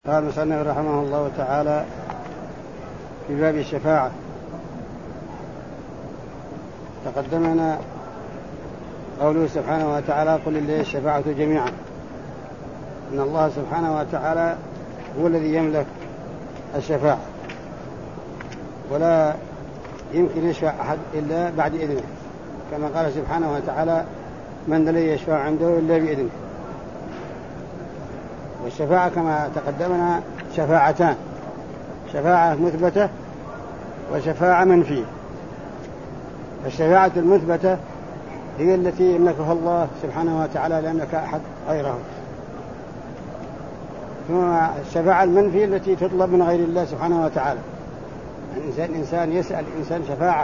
قال المصنف رحمه الله تعالى في باب الشفاعة. تقدمنا قوله سبحانه وتعالى: قل لله الشفاعة جميعا. إن الله سبحانه وتعالى هو الذي يملك الشفاعة، ولا يمكن يشفع أحد إلا بعد إذنه، كما قال سبحانه وتعالى: من الذي يشفع عنده إلا بإذنه. والشفاعة كما تقدمنا شفاعتان: شفاعة مثبتة وشفاعة منفية. الشفاعة المثبتة هي التي يملكها الله سبحانه وتعالى، لا يملك أحد غيره. ثم الشفاعة المنفية التي تطلب من غير الله سبحانه وتعالى. الإنسان يسأل إنسان شفاعة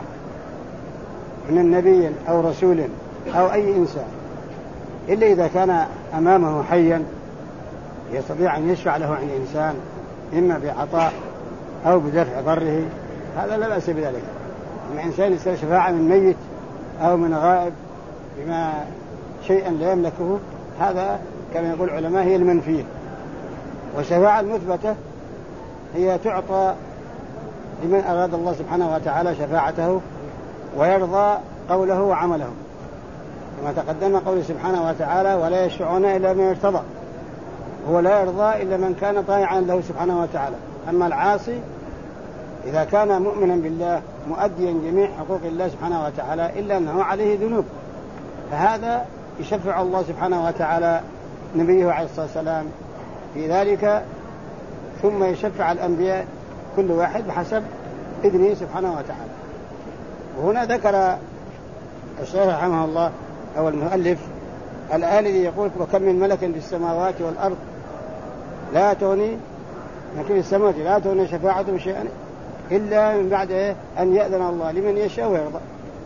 من النبي أو رسول أو أي إنسان، إلا إذا كان أمامه حيا يستطيع أن يشفع له عن إنسان، إما بعطاء أو بدفع ضره، هذا لا بأس بذلك. أما إنسان يسأل شفاعة من ميت أو من غائب بما شيئا لا يملكه، هذا كما يقول العلماء هي المنفية. والشفاعة المثبتة هي تعطى لمن أراد الله سبحانه وتعالى شفاعته ويرضى قوله وعمله، كما تقدم قوله سبحانه وتعالى: ولا يشفعون إلا من ارتضى. هو لا يرضى إلا من كان طائعا له سبحانه وتعالى. أما العاصي إذا كان مؤمنا بالله مؤديا جميع حقوق الله سبحانه وتعالى إلا أنه عليه ذنوب، فهذا يشفع الله سبحانه وتعالى نبيه عليه الصلاة والسلام في ذلك، ثم يشفع الأنبياء كل واحد بحسب إذنه سبحانه وتعالى. وهنا ذكر الشيخ رحمه الله أو المؤلف الآية الذي يقول: وكم من ملك في السماوات والأرض لا تغني في السماوات لا تغني شفاعتهم شيئا إلا من بعد أن يأذن الله لمن يشاء ويرضى.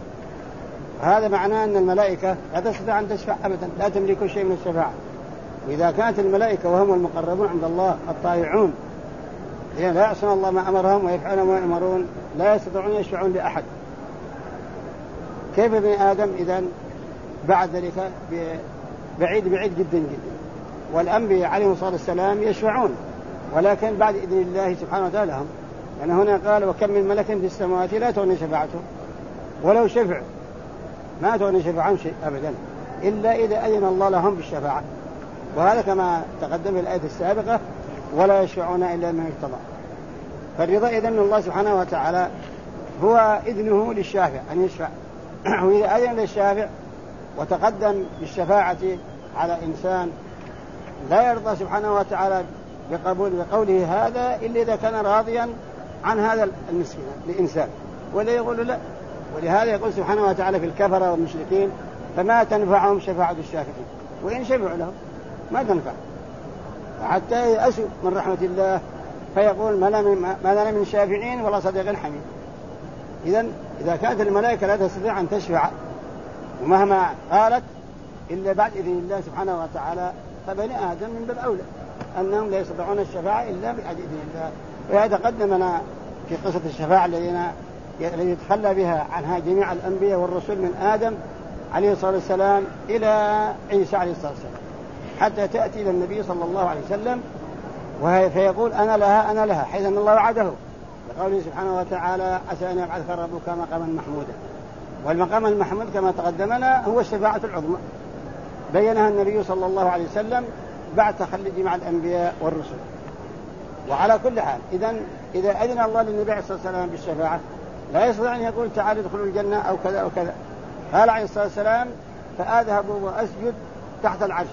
هذا معناه أن الملائكة لا تستطيع أن تشفع أبدا، لا تملك شيء من الشفاعة. وإذا كانت الملائكة وهم المقربون عند الله الطائعون لا يعصون الله ما أمرهم ويفعلون ما يأمرون، لا يستطيعون يشفعون لأحد. كيف ابن آدم إذن بعد ذلك بعيد جدا جدا؟ والأنبياء عليهم الصلاة والسلام يشفعون، ولكن بعد إذن الله سبحانه وتعالى لهم. لأن هنا قال: وكم من ملك في السماوات لا تغني شفاعتهم، ولو شفع ما تغني شفاعتهم شيء أبدا إلا إذا أذن الله لهم بالشفاعة. وهذا كما تقدم في الآية السابقة: ولا يشفعون إلا من ارتضى. فالرضا إذن الله سبحانه وتعالى هو إذنه للشافع أن يشفع. وإذا أذن للشافع وتقدم بالشفاعة على إنسان لا يرضى سبحانه وتعالى بقوله هذا إلا إذا كان راضيا عن هذا المسكين لإنسان، ولا يقول لا. ولهذا يقول سبحانه وتعالى في الكفرة والمشركين: فما تنفعهم شفاعة الشافعين، وإن شفعوا لهم ما تنفع، حتى يأسوا من رحمة الله فيقول: ما لنا من شافعين ولا صديق حميد. إذا كانت الملائكة لا تستطيع أن تشفع ومهما قالت إلا بعد إذن الله سبحانه وتعالى، فبني آدم من باب أولى أنهم لا يستطيعون الشفاعة إلا بعد إذن الله. وهذا قدمنا في قصة الشفاعة التي يتخلى بها عنها جميع الأنبياء والرسل من آدم عليه الصلاة والسلام إلى عيسى عليه الصلاة والسلام، حتى تأتي إلى النبي صلى الله عليه وسلم فيقول: أنا لها، حيث أن الله وعده لقوله سبحانه وتعالى: عسى أن يبعثك ربك مقاما محمودا. والمقام المحمود كما تقدمنا هو الشفاعة العظمى، بينها النبي صلى الله عليه وسلم بعد تخلي جميع الأنبياء والرسل. وعلى كل حال إذا أذن الله للنبي عليه الصلاة والسلام بالشفاعة لا يستطيع أن يقول: تعالى ادخلوا الجنة أو كذا أو كذا. قال عليه الصلاة والسلام: فأذهب وأسجد تحت العرش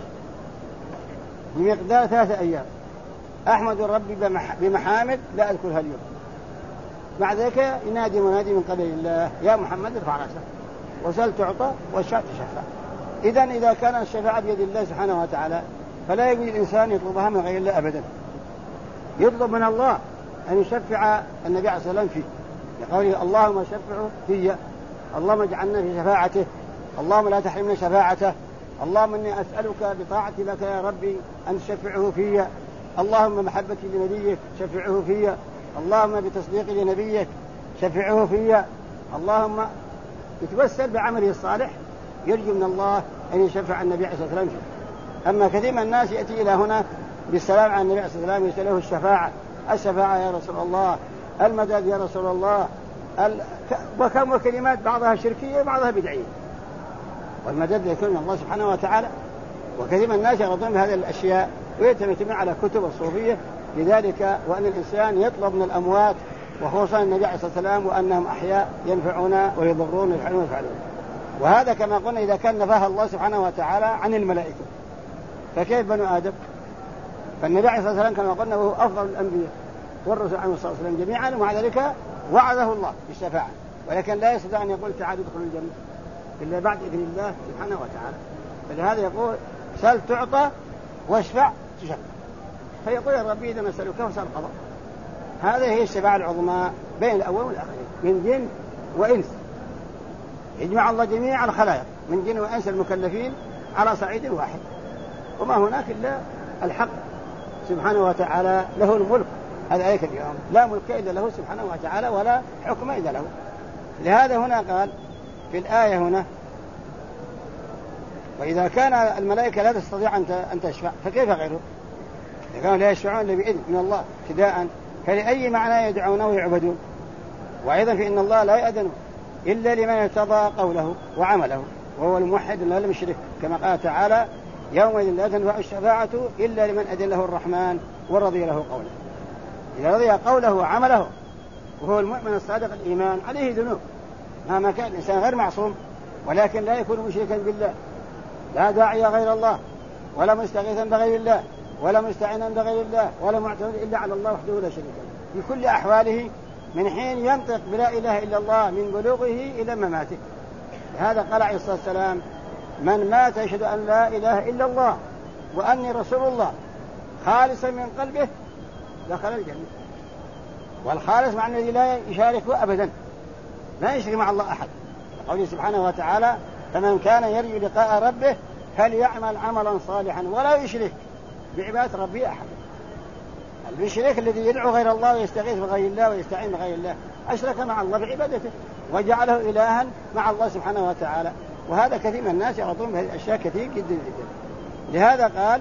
بمقدار 3 أيام أحمد ربي بمحامد لا أذكرها اليوم. بعد ذلك ينادي منادي من قبل الله: يا محمد ارفع رأسك وسل تعطى واشفع تشفع. إذا كان الشفاعة بيد الله سبحانه وتعالى فلا يجوز الإنسان يطلبها من غير الله أبدا. يطلب من الله أن يشفع النبي عليه الصلاة والسلام فيه، لقوله: اللهم شفعه في، اللهم اجعلنا في شفاعته، اللهم لا تحرمنا شفاعته، اللهم إني أسألك بطاعتي لك يا ربي أن تشفعه في، اللهم محبتي لنبيك شفعه في، اللهم بتصديقي لنبيك شفعه في، اللهم يتوسل بعمله الصالح يرجو من الله أن يشفع النبي عليه الصلاة والسلام فيه. أما كثير من الناس يأتي إلى هنا بالسلام على النبي صلى الله عليه وسلم يسأله الشفاعة يا رسول الله، المدد يا رسول الله، وكم وكلمات بعضها شركية وبعضها بدعية، والمدد يكون من الله سبحانه وتعالى. وكثير من الناس يرضون بهذه الأشياء ويتمتمون على كتب الصوفية، لذلك وأن الإنسان يطلب من الأموات وخصوصا النبي عليه الصلاة والسلام وأنهم أحياء ينفعون ويضرون ويفعلون. وهذا كما قلنا إذا كان نفاها الله سبحانه وتعالى عن الملائكة، فكيف بنو آدم؟ فالنبي عليه الصلاة والسلام كما قلنا وهو أفضل الأنبياء والرسل عليه الصلاة والسلام جميعا، ومع ذلك وعده الله بالشفاعة، ولكن لا يستطيع أن يقول تعالوا ادخلوا الجنة إلا بعد إذن الله سبحانه وتعالى. فلهذا يقول سل تعطى واشفع تشفع، فيقول يا ربي إذا مسألك وسأل القضاء. هذه هي الشفاعة العظمى بين الأول والآخرين من جن وإنس، يجمع الله جميع الخلائق من جن وإنس المكلفين على صعيد واحد، وما هناك إلا الحق سبحانه وتعالى، له الملك هذا آية اليوم، لا ملك إلا له سبحانه وتعالى ولا حكم إلا له. لهذا هنا قال في الآية هنا وإذا كان الملائكة لا تستطيع أن تشفع فكيف غيره؟ إذا كانوا لا يشفعون إلا بإذن من الله ابتداء، فلأي معنى يدعونه ويعبدون؟ وأيضا فإن الله لا يأذن إلا لمن ارتضى قوله وعمله، وهو الموحد لا المشرك، كما قال تعالى يومئذ لا تنفع الشفاعة إلا لمن أذن له الرحمن ورضي له قوله. إذا رضي قوله وعمله وهو المؤمن الصادق الإيمان عليه ذنوب مهما كان الإنسان غير معصوم، ولكن لا يكون مشركا بالله، لا داعي غير الله، ولا مستغيثا بغير الله، ولا مستعينا بغير الله، ولا معتمد إلا على الله وحده لا شريك له في كل أحواله، من حين ينطق بلا إله إلا الله من بلوغه إلى مماته. هذا قال عليه الصلاة والسلام من مات يشهد أن لا إله إلا الله وأني رسول الله خالصا من قلبه دخل الجنة. والخالص مع الذي لا يشاركه أبدا، لا يشرك مع الله أحد، قوله سبحانه وتعالى فمن كان يرجو لقاء ربه فليعمل عملا صالحا ولا يشرك بعبادة ربه أحد. المشرك الذي يدعو غير الله ويستغيث بغير الله ويستعين بغير الله أشرك مع الله بعبادته وجعله إلها مع الله سبحانه وتعالى. وهذا كثير من الناس يعرضون بهذه الأشياء كثير جدا جدا. لهذا قال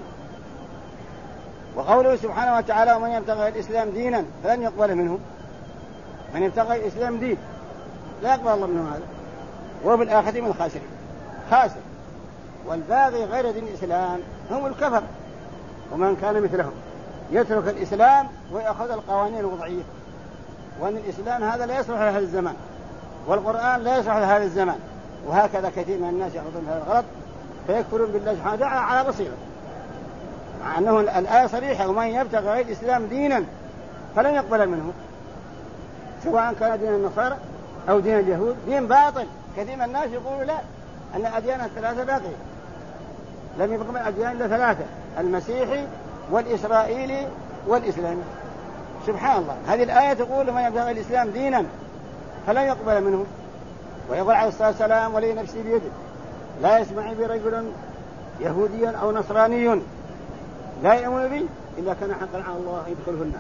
وقوله سبحانه وتعالى ومن يبتغي الإسلام دينا فلن يقبل منه. من يبتغي الإسلام دين لا يقبل الله منه هذا، وهو بالآخرة من الخاسرين، خاسر. والباغي غير دين الإسلام هم الكفر، ومن كان مثلهم يترك الإسلام ويأخذ القوانين الوضعية، وأن الإسلام هذا لا يصلح لهذا الزمان، والقرآن لا يصلح لهذا الزمان. وهكذا كثير من الناس يأخذون هذا الغلط فيكفرون بالله سبحانه وتعالى على بصيرة، مع أنه الآية صريحة ومن يبتغي غير الإسلام دينا فلن يقبل منه، سواء كان دين النصارى أو دين اليهود، دين باطل. كثير من الناس يقولوا لا، أن الأديان الثلاثة باقية، لم يبق من الأديان إلا ثلاثة، المسيحي والإسرائيلي والإسلامي. سبحان الله، هذه الآية تقول من يبتغي الإسلام دينا فلن يقبل منه. ويقول عليه الصلاة والسلام ولي نفسي بيده لا يسمع بي رجل يهودي أو نصراني لا يؤمن بي إلا كان حقا على الله يدخله النار.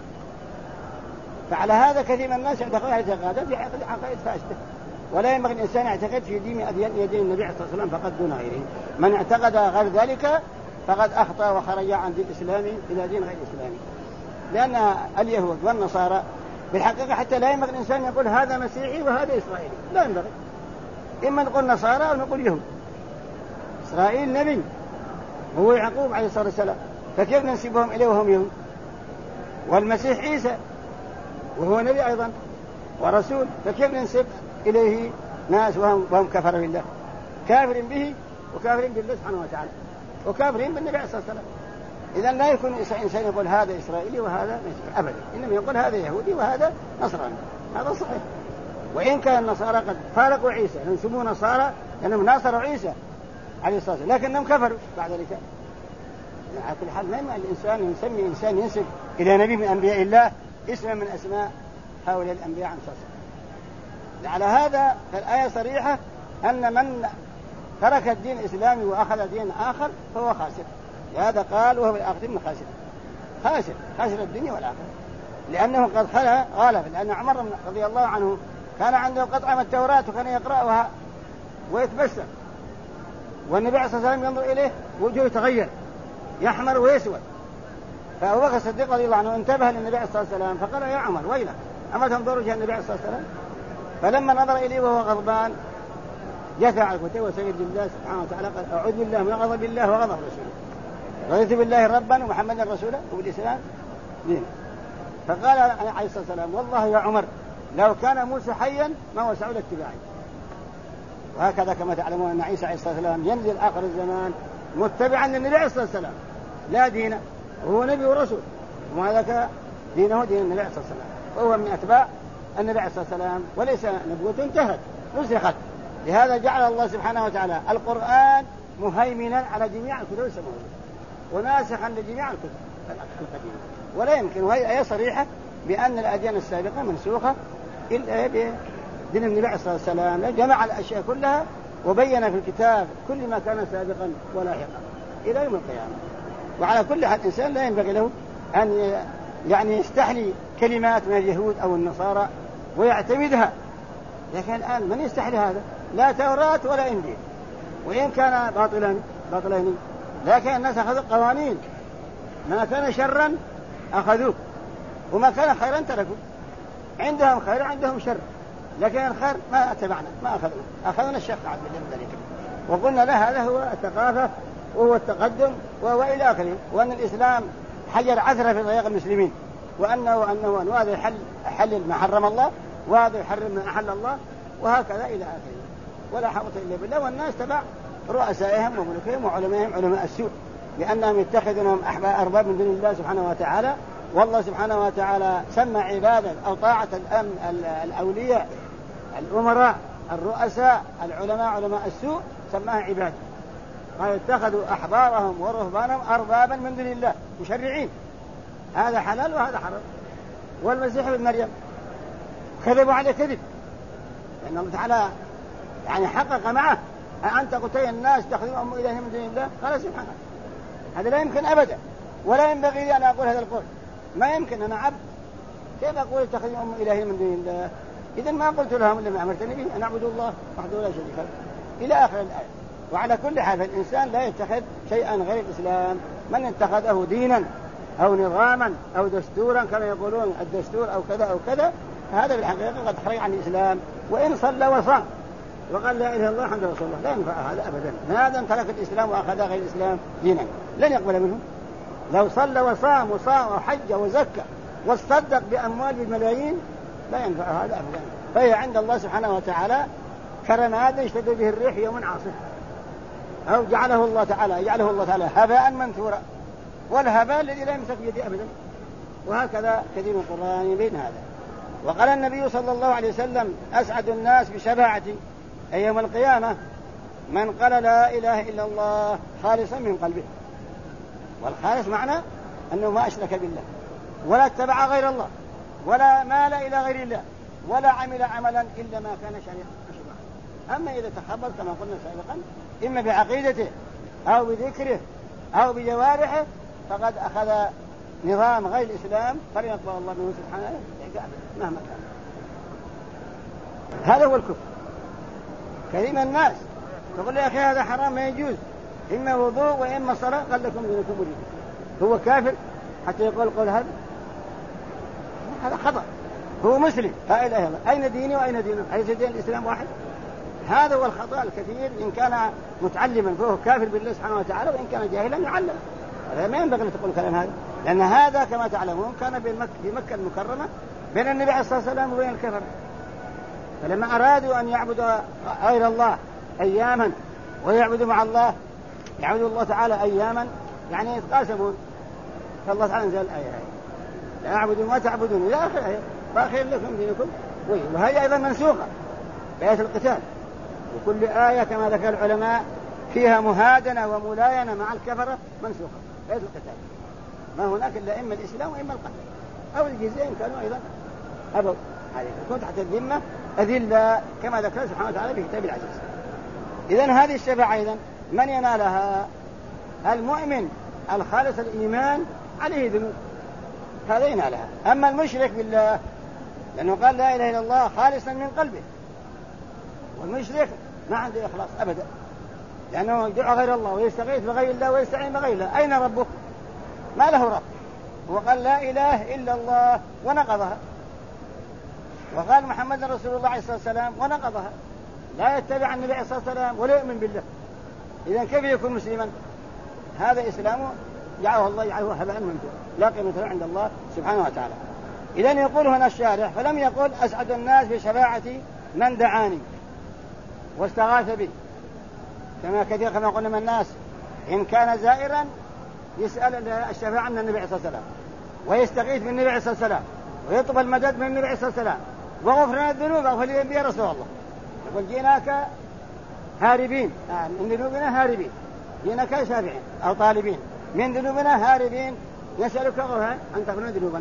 فعلى هذا كثير من الناس يعتقد اعتقادات عقائد فاسدة، ولا ينبغي الإنسان يعتقد في دين يدين النبي عليه الصلاة والسلام فقط دون غيره. من اعتقد غير ذلك فقد أخطأ وخرج عن دين الإسلامي إلى دين غير إسلامي. لأن اليهود والنصارى بالحقيقة حتى لا ينبغي الإنسان يقول هذا مسيحي وهذا إسرائيلي، لا ينبغي، إما نقول نصارى أو نقول يهود. إسرائيل نبي هو يعقوب عليه الصلاة والسلام، فكيف ننسبهم إليه وهم يهود؟ والمسيح عيسى وهو نبي أيضا ورسول، فكيف ننسب إليه ناس وهم كفر بالله، كافر به وكافرين بالله سبحانه وتعالى وكافرين بالنبي عليه الصلاة والسلام. إذن لا يكون إنسان يقول هذا إسرائيلي وهذا مسيحي أبدا، إنما يقول هذا يهودي وهذا نصراني، هذا صحيح. وإن كان النصارى قد فارقوا عيسى ينسبون نصارى لأنهم ناصروا عيسى عليه الصلاة والسلام، لكنهم كفروا بعد ذلك. على كل حال ما الإنسان يسمي إنسان ينسب إلى نبي من أنبياء الله اسما من أسماء هؤلاء الأنبياء عن صلى. على هذا فالآية صريحة أن من ترك الدين الإسلامي وأخذ دين آخر فهو خاسر. لهذا قال وهو بالآخر من خاسر الدنيا والآخرة، لأنه قد غالب. لأن عمر رضي الله عنه كان عنده قطعة من التوراة وكان يقرأها ويتبسم، والنبي عليه الصلاة والسلام ينظر إليه وجهه يتغير يحمر ويسود، فأبو بكر الصديق رضي الله عنه انتبه للنبي عليه الصلاة والسلام فقال يا عمر ويلك أما تنظر وجه النبي عليه الصلاة والسلام؟ فلما نظر إليه وهو غضبان جثى على الكتاب وسجد لله سبحانه وتعالى قال أعوذ بالله من غضب الله وغضب رسوله رضيت بالله ربا ومحمدا رسولا وبالإسلام دينا. فقال عليه الصلاة والسلام والله يا عمر لو كان موسى حيا ما وسعوا لاتباعي. وهكذا كما تعلمون أن عيسى عليه الصلاة والسلام ينزل آخر الزمان متبعا للنبي عليه الصلاة والسلام لا دين وهو نبي ورسول وهذا دينه دين النبي عليه الصلاة والسلام وهو من أتباع النبي عليه الصلاة والسلام وليس نبوة انتهت نسخت. لهذا جعل الله سبحانه وتعالى القرآن مهيمنا على جميع الكتب السماوية وناسخا لجميع الكتب القديمة. ولا يمكن وهي آية صريحة بأن الأديان السابقة منسوخة إلا بدين النبي عليه الصلاة والسلام جمع الأشياء كلها وبين في الكتاب كل ما كان سابقا ولاحقا إلى يوم القيامة. وعلى كل حال إنسان لا ينبغي له أن يعني يستحلي كلمات من اليهود أو النصارى ويعتمدها. لكن الآن من يستحلي هذا؟ لا توراة ولا إنجيل وإن كان باطلين لكن الناس أخذوا قوانين ما كان شرا أخذوه وما كان خيرا تركوا. عندهم خير عندهم شر لكن الخير ما اتبعنا ما أخذنا الشر عن ذلك وقلنا له هذا هو الثقافة وهو التقدم وهو إلى آخره وأن الإسلام حجر عثرة في طريق المسلمين وأنه وهذا يحلل ما حرم الله وهذا يحرم ما أحل الله وهكذا إلى آخره ولا حول إلا بالله. والناس تبع رؤسائهم وملوكهم وعلمائهم علماء السوء لأنهم يتخذونهم أرباب من دون الله سبحانه وتعالى. والله سبحانه وتعالى سمى عبادا أو طاعة الأولياء الأمراء الرؤساء العلماء علماء السوء سماها عباد. قال اتخذوا أحبارهم ورهبانهم أربابا من دون الله مشرعين هذا حلال وهذا حرام. والمسيح ابن مريم كذبوا عليه كذب لأن الله تعالى يعني حقق معه أنت قلت الناس تأخذوا أم إله من دون الله قال سبحانه هذا لا يمكن أبدا ولا ينبغي لي أن أقول هذا القول ما يمكن أنا عبد كيف أقول تأخذوا أم إله من دون الله؟ إذن ما قلت لهم إلا ما أمرتني به أن أعبدوا الله وحده لا شريك له إلى آخر الآية. وعلى كل حال الإنسان لا يتخذ شيئا غير الإسلام من اتخذه دينا أو نظاما أو دستورا كما يقولون الدستور أو كذا أو كذا هذا بالحقيقة قد خرج عن الإسلام. وإن صلى وصام وقال لا إله إلا الله محمد رسول الله لا ينفع هذا أبدا. هذا ترك الإسلام وأخذ غير الإسلام دينا لن يقبل منه. لو صلى وصام وحج وزكى واصدق بأموال بالملايين لا ينفع هذا أبدا. فهي عند الله سبحانه وتعالى كرماد يشتد به الريح يوم عاصف أو يجعله الله تعالى هباء منثورا والهباء الذي لا يمسك بيده أبدا. وهكذا كثير من القرآن بين هذا. وقال النبي صلى الله عليه وسلم أسعد الناس بشفاعتي أي يوم القيامة من قال لا إله إلا الله خالصا من قلبه. والخالص معنى أنه ما أشرك بالله ولا اتبع غير الله ولا مال إلى غير الله ولا عمل عملا إلا ما كان شريعا. أما إذا تخبط كما قلنا سابقا إما بعقيدته أو بذكره أو بجوارحه فقد أخذ نظام غير الإسلام فليقبل الله منه سبحانه مهما كان. هذا هو الكفر. كثير من الناس تقول يا أخي هذا حرام ما يجوز إما وضوء وإما صلاة قال لكم دينكم ولي. هو كافر حتى يقول قول هذا خطأ. هو مسلم لا إله إلا الله أين ديني وأين دينه؟ أليس دين الإسلام واحد؟ هذا هو الخطأ الكثير. إن كان متعلما فهو كافر بالله سبحانه وتعالى وإن كان جاهلا يعلم. هذا ما ينبغي أن تقول كلام هذا لأن هذا كما تعلمون كان في مكة المكرمة بين النبي عليه الصلاة والسلام وبين الكفر. فلما أرادوا أن يعبدوا غير الله أياما ويعبدوا مع الله يعبدوا الله تعالى أياما يعني يتقاسمون. فالله تعالى انزل الآية لا أعبدوا ما تعبدون إلى آخر آية فأخير لكم دينكم. وهي أيضا منسوخة بآية القتال. وكل آية كما ذكر العلماء فيها مهادنة وملاينة مع الكفرة منسوخة بآية القتال. ما هناك إلا إما الإسلام وإما القتل أو الجزية إن كانوا أيضا أبوا عليك كنت تحت الذمة أذلة كما ذكر سبحانه وتعالى في كتاب العزيز. إذن هذه الشفاعة أيضا من ينالها؟ المؤمن الخالص الإيمان عليه ذنوب هذا ينالها. أما المشرك بالله لأنه قال لا إله إلا الله خالصا من قلبه والمشرك ما عنده إخلاص أبدا لأنه يدعو غير الله ويستغيث بغير الله ويستعين بغير الله. أين ربه؟ ما له رب وقال لا إله إلا الله ونقضها، وقال محمد رسول الله عليه الصلاة والسلام ونقضها، لا يتبع النبي عليه الصلاة والسلام ولا يؤمن بالله، إذا كيف يكون مسلما؟ هذا إسلامه جعله الله يجعله هباء منثورا لا قيمة له عند الله سبحانه وتعالى. إذن يقول هنا الشارح فلم يقل أسعد الناس بشفاعة من دعاني واستغاث بي، كما كثير كما قلنا من الناس إن كان زائرا يسأل الشفاعة من النبي عليه الصلاة والسلام ويستغيث من النبي عليه الصلاة والسلام ويطلب المدد من النبي عليه الصلاة والسلام وغفرنا الذنوب أغفر لي يا رسول الله. يقول جئناك هاربين من ذنوبنا هاربين، جئناك شافعين أو طالبين من ذنوبنا هاربين نسألك غفران أن تغفر ذنوبنا،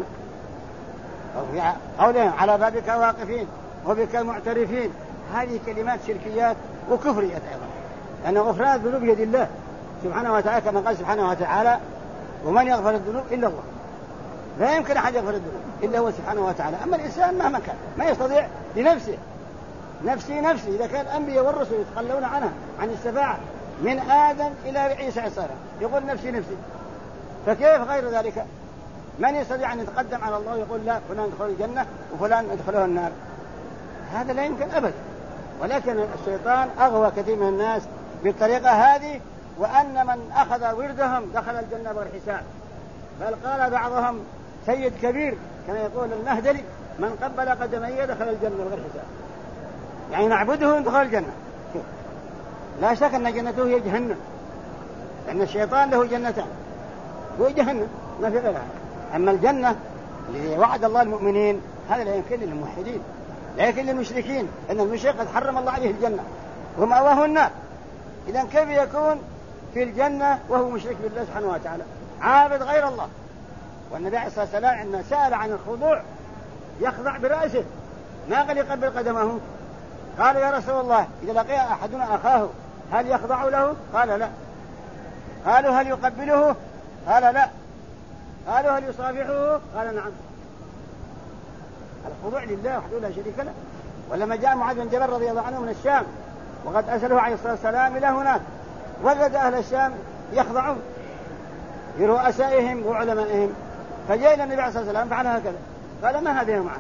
أو على بابك واقفين وبك معترفين. هذه كلمات شركيات وكفريات أيضا، لأن غفران الذنوب بيد الله سبحانه وتعالى، كما قال سبحانه وتعالى ومن يغفر الذنوب إلا الله، لا يمكن أحد يغفر الذنوب إلا هو سبحانه وتعالى. أما الإنسان مهما كان ما يستطيع لنفسه، نفسي إذا كان الأنبياء والرسل يتخلون عنها عن الشفاعة من آدم إلى عيسى عليه السلام يقول نفسي، فكيف غير ذلك؟ من يستطيع أن يتقدم على الله ويقول لا فلان يدخل الجنة وفلان يدخله النار؟ هذا لا يمكن أبدا. ولكن الشيطان أغوى كثير من الناس بالطريقة هذه، وأن من أخذ وردهم دخل الجنة بغير حساب، بل قال بعضهم سيد كبير كما يقول المهدلي من قبل قدمي دخل الجنة بغير حساب، يعني نعبده دخل الجنة. لا شك أن جنته هي جهنم، لأن الشيطان له جنتان وجهنم ما في غيرها. أما الجنة الذي وعد الله المؤمنين هذا لا يمكن للموحدين، لا يمكن للمشركين، أن المشرك قد حرم الله عليه الجنة ومأواه النار. إذن كيف يكون في الجنة وهو مشرك بالله سبحانه وتعالى عابد غير الله؟ والنبي عليه الصلاة والسلام عندما سأل عن الخضوع يخضع برأسه، ما قال يقبل قدمه. قال يا رسول الله إذا لقي أحدنا أخاه هل يخضع له؟ قال لا. قالوا هل يقبله؟ قال لا. قالوا هل يصافحه؟ قال نعم. الخضوع لله وحده لا شريك له. ولما جاء معاذ بن جبل رضي الله عنه من الشام وقد أرسله عليه الصلاة والسلام إلى هناك، وجد أهل الشام يخضعون لرؤسائهم وعلمائهم، فجاء إلى النبي عليه الصلاة والسلام فعل هكذا، قال ما هذا يا معاذ؟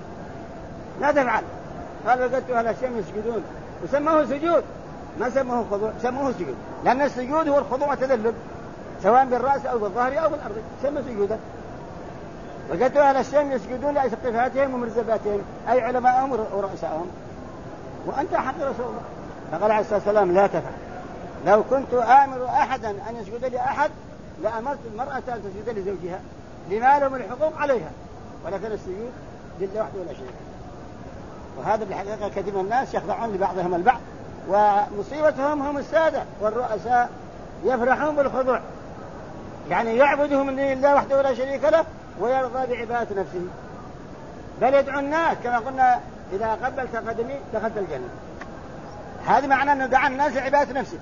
لا تفعل. قال وجدت أهل الشام يسجدون، وسموه سجود، ما سموه خضوع، سموه سجود، لأن السجود هو الخضوع والتذلل سواء بالرأس أو بالظهر أو بالأرض، سمى سجودا. وجدت أهل الشام يسجدون لأسقفاتهم ومرزباتهم أي علماءهم ورؤسائهم، وأنت حق رسول الله. فقال عليه الصلاة والسلام لا تفعل، لو كنت آمر أحدا أن يسجد لأحد لأمرت المرأة أن تسجد لزوجها لما لهم الحقوق عليها، ولكن السجود لله وحده ولا شريك. وهذا بالحقيقة كثير من الناس يخضعون لبعضهم البعض، ومصيبتهم هم السادة والرؤساء يفرحون بالخضوع، يعني يعبده من دون الله وحده ولا شريك له ويرضى بعبادة نفسه، بل يدعو الناس كما قلنا إذا قبلت قدمي دخلت الجنة. هذا معنى أنه دعا الناس لعبادة نفسه،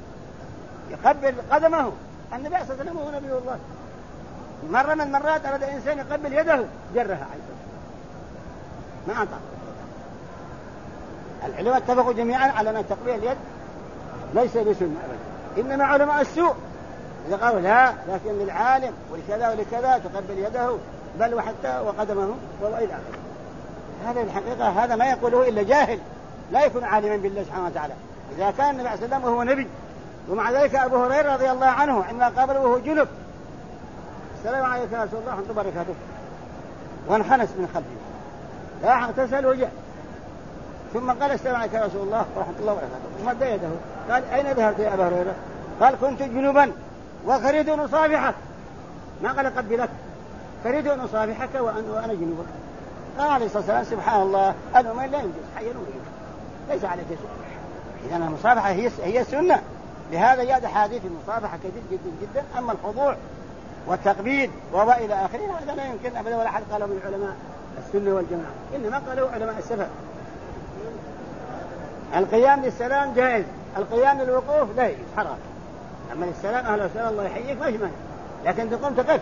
يقبل قدمه. النبي صلى الله عليه وسلم هو نبي الله، مرة من المرات أراد إنسان يقبل يده جرها عليه ما أنطق. العلماء اتفقوا جميعا على أن تقبيل اليد ليس بسنة أبدا، إنما علماء السوء إذا قالوا لا، لكن للعالم ولكذا ولكذا تقبل يده بل وحتى وقدمه وإلى آخره. هذا الحقيقة هذا ما يقوله إلا جاهل لا يكون عالما بالله سبحانه وتعالى. إذا كان النبي عليه الصلاة والسلام وهو نبي، ومع ذلك أبو هريرة رضي الله عنه عندما قابله وهو جنب السلام عليك يا رسول الله ورحمة الله وبركاته، وانخنس من خلفه لا اغتسل وجاء، ثم قال السلام عليك يا رسول الله ورحمة الله وبركاته، مد يده قال أين ذهبت يا أبا هريرة؟ قال كنت جنبا وكرهت أن أصافحك، ما قال قبلك، كرهت أن أصافحك وأنا جنوبك. قال عليه الصلاة والسلام سبحان الله المؤمن لا ينجز حيا ليس عليك شيء. إذا المصافحة هي سنة، لهذا جاءت حديث المصافحة كثير جدا جدا. أما الخضوع والتقبيل وإلى آخره هذا لا يمكن أبدا، ولا أحد قاله من علماء السنة والجماعة، إنما قالوا علماء السفر. القيام للسلام جائز، القيام للوقوف لا يجوز حرام. أما للسلام أهلا وسهلا الله يحييك ما مانع، لكن تقوم تقف،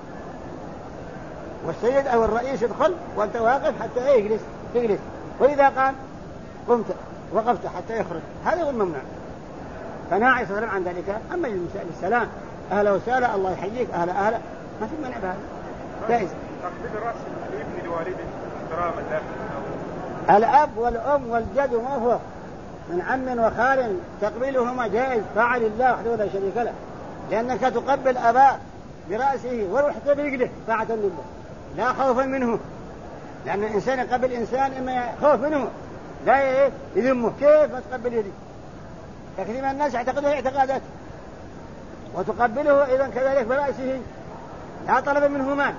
والسيد أو الرئيس يدخل وأنت واقف حتى يجلس تجلس، وإذا قام قمت وقفت حتى يخرج، هذا هو الممنوع. فنهى عليه عن ذلك. أما للسلام أهلا وسهلا الله يحييك أهلا ما في منع بهذا. جائز. تقبيل رأس الابن لوالده كرامة له. الأب والأم والجد وما فوق من عم وخال تقبيلهما جائز طاعة لله وحده لا شريك له، لأنك تقبل أباك برأسه وروح برجله طاعة لله لا خوفا منه، لأن الإنسان يقبل إنسان إما خوف منه لا يذمه. كيف ما تقبل يدي؟ كثير من الناس يعتقدها اعتقادات، وتقبله إذا كذلك برأسه لا طلب منه مال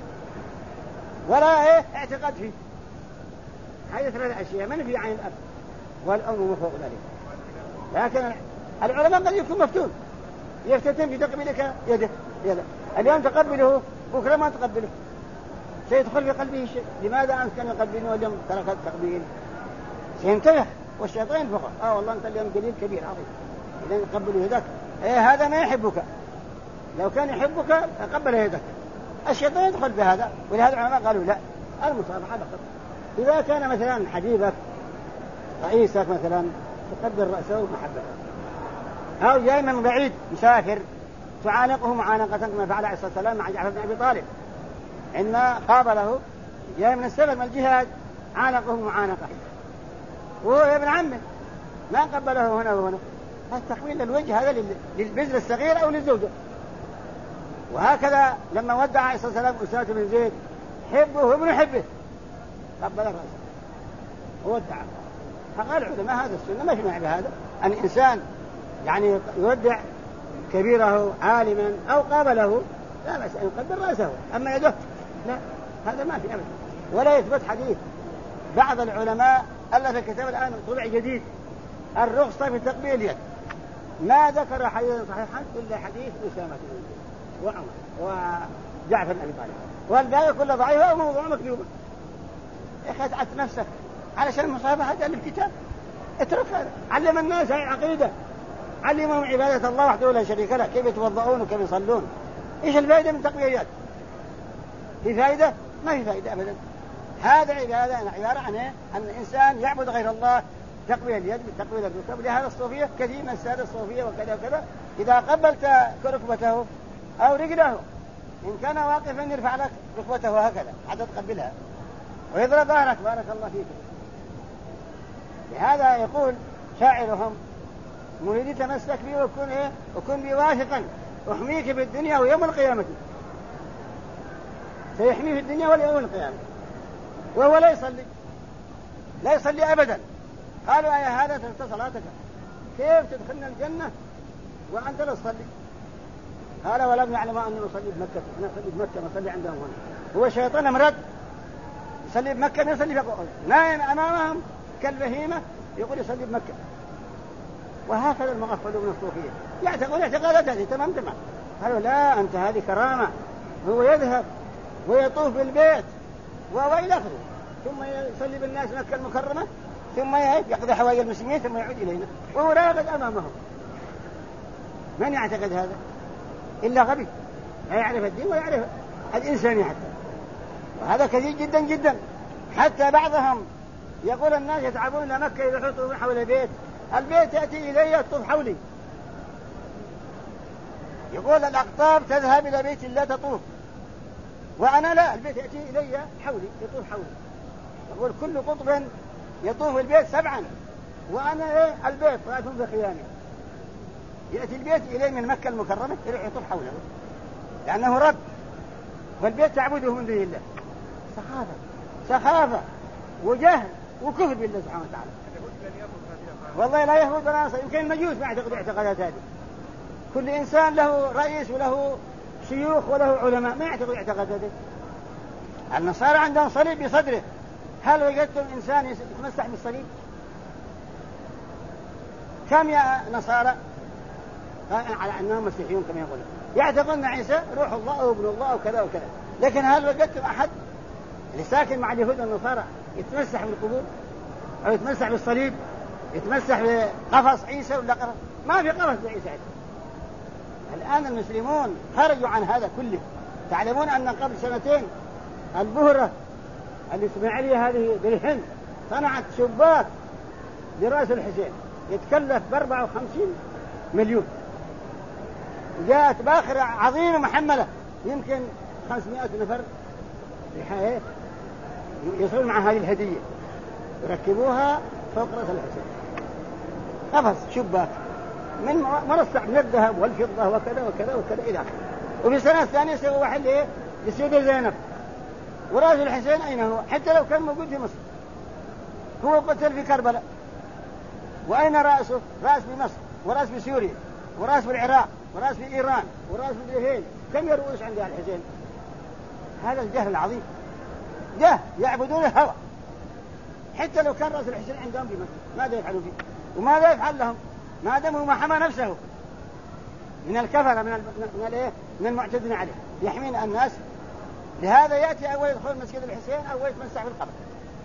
ولا اعتقاد فيه. هذه ثلاث أشياء من في عين الأب والأم وما فوق ذلك. لكن العلماء قد يكون مفتون يفتتن في تقبيلك يده. اليوم تقبله بكرة ما تقبله، سيدخل في قلبه شيء. لماذا أنت كان يقبله واليوم ترك التقبيل؟ سينتبه والشيطان ينفقه. والله أنت اليوم قليل كبير عظيم، إذا يقبله يدك. هذا ما يحبك، لو كان يحبك تقبل يدك. الشيطان يدخل بهذا، ولهذا العلماء قالوا لا، المصافحة فقط. إذا كان مثلا حبيبك رئيسك مثلا تقبل رأسه محبته، أو جاي من بعيد مسافر تعانقه معانقة كما فعل عليه الصلاة والسلام مع جعفر بن أبي طالب، إن قابله جاي من السفر من الجهاد عانقه معانقة وهو ابن عمه ما قبله هنا وهنا. التقبيل للوجه هذا للبذر الصغير أو للزوجة. وهكذا لما ودع عليه الصلاة والسلام أسامة بن زيد حبه وابن حبه قبل رأسه وودع. فقال العلماء هذا السنة ما في معنى بهذا أن الإنسان يعني يودع كبيره عالما أو قابله لا بأس أن يقبل رأسه، أما يده لا، هذا ما في أبدا. ولا يثبت حديث. بعض العلماء ألف كتاب الآن طبع جديد الرخصة في تقبيل اليد، ما ذكر حديثا صحيحا إلا حديث أسامة بن زيد وعمر وجعفر بن أبي طالب، والباقي كله ضعيف أو موضوع مكذوب. يا أخي اتعب نفسك علشان المصافحة ألف كتاب، اترك هذا. علم الناس هاي عقيدة، علمهم عبادة الله وحده لا شريك له، كيف يتوضؤون وكيف يصلون. إيش الفائدة من تقوية اليد؟ في فائدة؟ ما في فائدة أبدا. هذا عبادة عبارة عن أن الإنسان يعبد غير الله. تقوية اليد بتقوية الركب. لهذا الصوفية كثير من السادة الصوفية وكذا وكذا إذا قبلت ركبته أو رجله إن كان واقفا يرفع لك ركبته هكذا حتى تقبلها ويضرب ظهرك بارك الله فيك. لهذا يقول شاعرهم مريدي تمسك بي وكن بي واثقا أحميك في الدنيا ويوم القيامة. سيحميه في الدنيا واليوم القيامة وهو لا يصلي أبدا. قالوا يا هذا تركت صلاتك، كيف تدخلنا الجنة وأنت لا تصلي؟ قال ولم يعلم أني أصلي بمكة، أنا أصلي بمكة ما أصلي عندهم هنا. هو شيطان مرد يصلي بمكة ما يصلي في نايم أمامهم كالبهيمة يقول يصلي بمكة. وهكذا المغفلون من الصوفية يعتقدون اعتقادات هذه تمام. قالوا لا، أنت هذه كرامة. هو يذهب ويطوف بالبيت وإلى آخره، ثم يصلي بالناس مكة المكرمة، ثم يقضي حوائج المسلمين، ثم يعود إلينا وهو راغد أمامهم. من يعتقد هذا إلا غبي لا يعرف الدين ولا يعرف الإنسانية حتى. وهذا كثير جدا جدا. حتى بعضهم يقول الناس يتعبون إلى مكة يحطوا حول البيت يأتي إلي يطوف حولي. يقول الأقطاب تذهب إلى بيت لا تطوف، وأنا لا، البيت يأتي إلي حولي يطوف حولي. يقول كل قطب يطوف البيت 7 وأنا البيت رأيت في خيامي. يأتي البيت إليه من مكة المكرمة يروح يطوف حوله لأنه رب، والبيت تعبده من دون الله. سخافة وجهل وكفر بالله سبحانه وتعالى. والله لا يهود ولا نصارى، يمكن المجوس ما يعتقد اعتقادات هذه. كل إنسان له رئيس وله شيوخ وله علماء، ما يعتقد اعتقادات هذه. النصارى عندهم صليب بصدره. هل وجدتم إنسان يتمسح بالصليب؟ كم يا نصارى على أنهم مسيحيون كما يقولون يعتقدون عيسى روح الله أو ابن الله وكذا وكذا، لكن هل وجدتم أحد اللي ساكن مع اليهود والنصارى يتمسح بالقبور أو يتمسح بالصليب، يتمسح بقفص عيسى ولا قفص؟ ما في قفص لعيسى. الآن المسلمون خرجوا عن هذا كله. تعلمون أن قبل 2 سنين البهرة الإسماعيلية هذه بالهند صنعت شباك لرأس الحسين يتكلف ب54 مليون. جاءت باخرة عظيمة محملة يمكن 500 نفر يصلون مع هذه الهدية يركبوها فوق رأس الحسين، قفص شباك من مرصع من الذهب والفضة وكذا وكذا وكذا إلى آخره. وفي السنة الثانية سووا واحد للسيدة زينب، ورأس الحسين أين هو؟ حتى لو كان موجود في مصر، هو قتل في كربلاء. وأين رأسه؟ رأس بمصر، ورأس بسوريا، ورأس بالعراق، ورأس بإيران، ورأس بالهند. كم يرؤوس عند الحسين؟ هذا الجهل العظيم، جهل يعبدون الهوى. حتى لو كان رأس الحسين عندهم بمصر ماذا يفعلوا فيه؟ وماذا يفعل لهم؟ ما دام هو ما حمى نفسه من الكفرة من المعتدين عليه يحمين الناس. لهذا يأتي أول يدخل مسجد الحسين أول يتمسح في القبر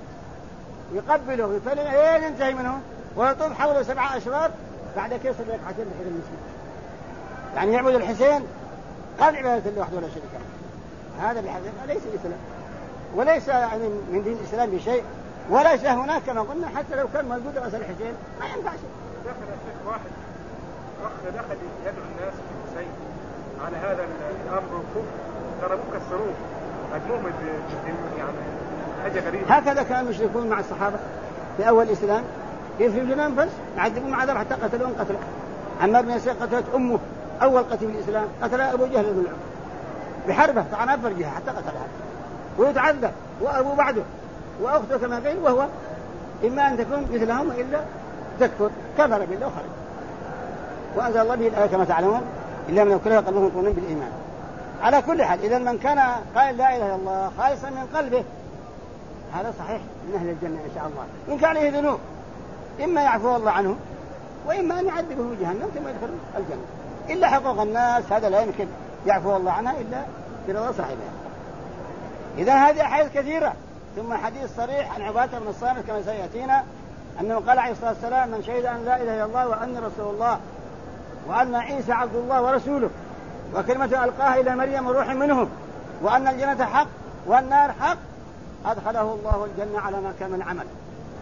يقبله ويفلم ينتهي منه ويطوف حوله 7 أشواط، بعد كده يصلي ركعتين بحيث المسجد. يعني يعبد الحسين قبل عبادة الله وحده ولا شريك له. هذا بالحقيقة ليس الإسلام، وليس يعني من دين الإسلام بشيء، ولا شيء هناك كما قلنا. حتى لو كان موجود رأس الحسين ما ينفع شيء. دخل الشيخ واحد دخل يدعو الناس في الحسين على هذا الأمر الكفر، ضربوه كسروه هجموه يعني حاجة غريبة. هكذا كانوا يشركون مع الصحابة في أول الإسلام، يفرجون أنفس يعذبون عذاب حتى قتلوهم قتله. عمار بن ياسر قتلت أمه أول قتل في الإسلام، قتلها أبو جهل بن العم بحربة طعنها فرجها حتى قتلها، ويتعذب وأبو بعده وأخته كما قيل، وهو إما أن تكون مثلهم وإلا تكفر، كفر بالله وخرج. وأنزل الله به الآية كما تعلمون إلا من كره قلبه مطمئن بالإيمان. على كل حال إذا من كان قائل لا إله إلا الله خالصا من قلبه هذا صحيح من أهل الجنة إن شاء الله. إن كان له ذنوب إما يعفو الله عنه وإما أن يعذبه في جهنم ثم يدخل الجنة. إلا حقوق الناس هذا لا يمكن يعفو الله عنها إلا برضا صاحبها. إذا هذه أحاديث كثيرة. ثم حديث صريح عن عبادة بن الصامت كما سيأتينا أنه قال عليه الصلاة والسلام من شهد أن لا إله إلا الله وأني رسول الله وأن عيسى عبد الله ورسوله وكلمة ألقاها إلى مريم وروح منه وأن الجنة حق والنار حق أدخله الله الجنة على ما كان من عمل.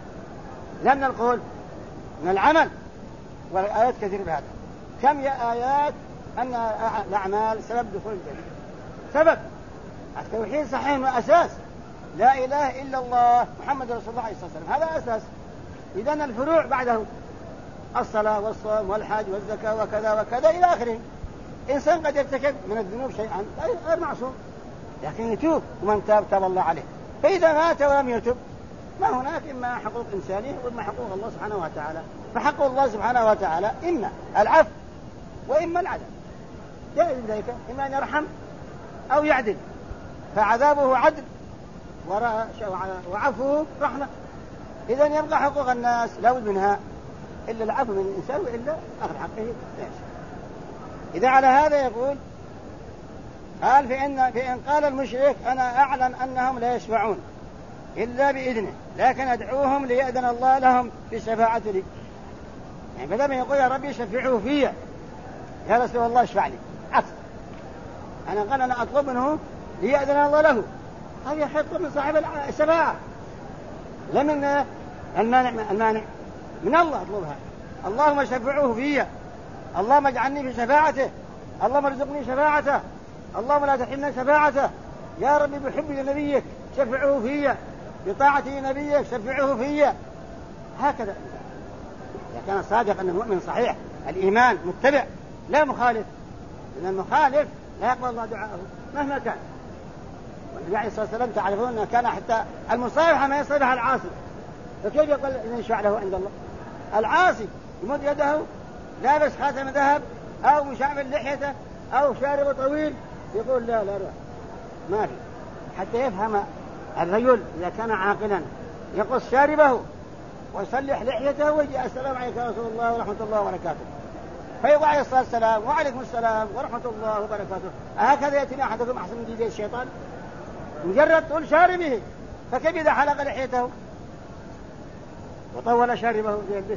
لم نقول من العمل، والآيات كثير بهذا. كم آيات أن الأعمال سبب دخول الجنة، سبب التوحيد صحيح وأساس لا إله إلا الله محمد رسول الله عليه الصلاة والسلام، هذا أساس. إذن الفروع بعده الصلاة والصوم والحج والزكاة وكذا وكذا إلى آخره. إنسان قد يرتكب من الذنوب شيئا غير معصوم لكن يتوب، ومن تاب تاب الله عليه. فإذا مات ولم يتب ما هناك إما حقوق إنسانية وإما حقوق الله سبحانه وتعالى. فحق الله سبحانه وتعالى إما العفو وإما العدل، جائز ذلك، إما أن يرحم أو يعدل، فعذابه عدل وعفوه رحمة. إذا يبقى حقوق الناس لا بد منها إلا العفو من الإنسان وإلا أخذ حقه لا شيء. إذا على هذا يقول قال فإن قال المشرك أنا أعلم أنهم لا يشفعون إلا بإذنه لكن أدعوهم ليأذن الله لهم بالشفاعة لي. يعني بدل ما يقول يا ربي شفعوه فيا يا رسول الله اشفع لي، عكس أنا قال أنا أطلب منه ليأذن الله له. هذا يطلب من صاحب الشفاعة، لا من المانع من الله أطلبها. اللهم شفعوه فيا، اللهم اجعلني في شفاعته، اللهم ارزقني شفاعته، اللهم لا تحرمنا شفاعته، يا ربي بحبي لنبيك شفعوه فيا، بطاعتي نبيك شفعوه فيا. هكذا إذا كان صادق أن المؤمن صحيح الإيمان متبع لا مخالف، لأن المخالف لا يقبل الله دعاءه مهما كان. والنبي عليه الصلاة والسلام تعرفون أنه كان حتى المصافحة ما يصافح العاصي، فكيف يقول إن يشفع له عند الله؟ العاصي يمد يده لابس خاتم ذهب أو مشعبل لحيته أو شارب طويل يقول لا ما في، حتى يفهم الرجل إذا كان عاقلا يقص شاربه ويصلح لحيته ويجي السلام عليك يا رسول الله ورحمة الله وبركاته، فيقول عليه الصلاة والسلام وعليكم السلام ورحمة الله وبركاته. أهكذا يأتينا أحدكم أحسن من دي الشيطان؟ مجرد طول شاربه، فكيف إذا حلق لحيته وطول شاربه يلبس؟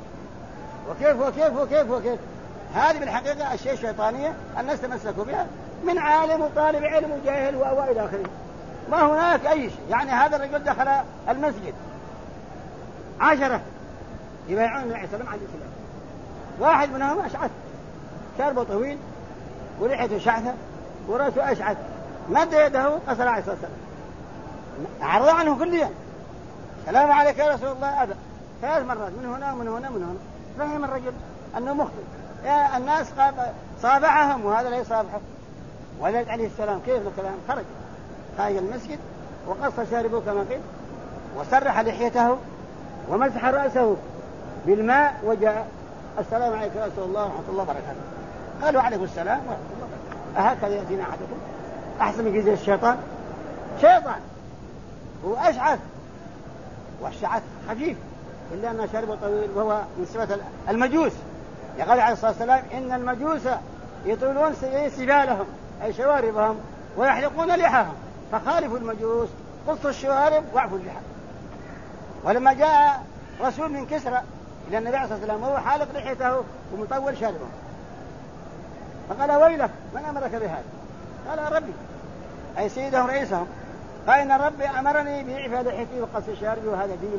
وكيف هذه بالحقيقة أشياء شيطانية الناس تمسكوا بها من عالم وطالب علم وجاهل وإلى آخره، ما هناك أي شيء. يعني هذا الرجل دخل المسجد 10 يبايعون النبي عليه السلام على الإسلام، واحد منهم أشعث شاربه طويل ولحيته شعثة ورأسه أشعث مد يده قصر عليه الصلاة والسلام، عرض عنه كليا، السلام عليك يا رسول الله، أبى 3 مرات من هنا ومن هنا ومن هنا. فهم الرجل أنه مخطئ، يا الناس صابعهم وهذا لا يصابحه. ولد عليه السلام كيف الكلام؟ خرج المسجد وقص شاربه كما قيل، وسرح لحيته ومسح رأسه بالماء، وجاء السلام عليك يا رسول الله ورحمة الله وبركاته. قالوا عليكم السلام ورحمة الله وبركاته. أهكذا يأتينا أحدكم؟ أحسن من زي الشيطان، شيطان هو أشعث، والشعث خفيف إلا أن شاربه طويل، وهو من صفة المجوس. يقول عليه الصلاة والسلام إن المجوس يطولون سبالهم أي شواربهم ويحلقون لحاهم، فخالفوا المجوس، قصوا الشوارب واعفوا اللحى. ولما جاء رسول من كسرى إلى النبي عليه الصلاة والسلام وهو حالق لحيته ومطول شاربه، فقال ويلك من أمرك بهذا؟ قال ربي، أي سيدهم رئيسهم، فإن ربي أمرني بإعفاء لحيتي وقص شاربي وهذا ديني.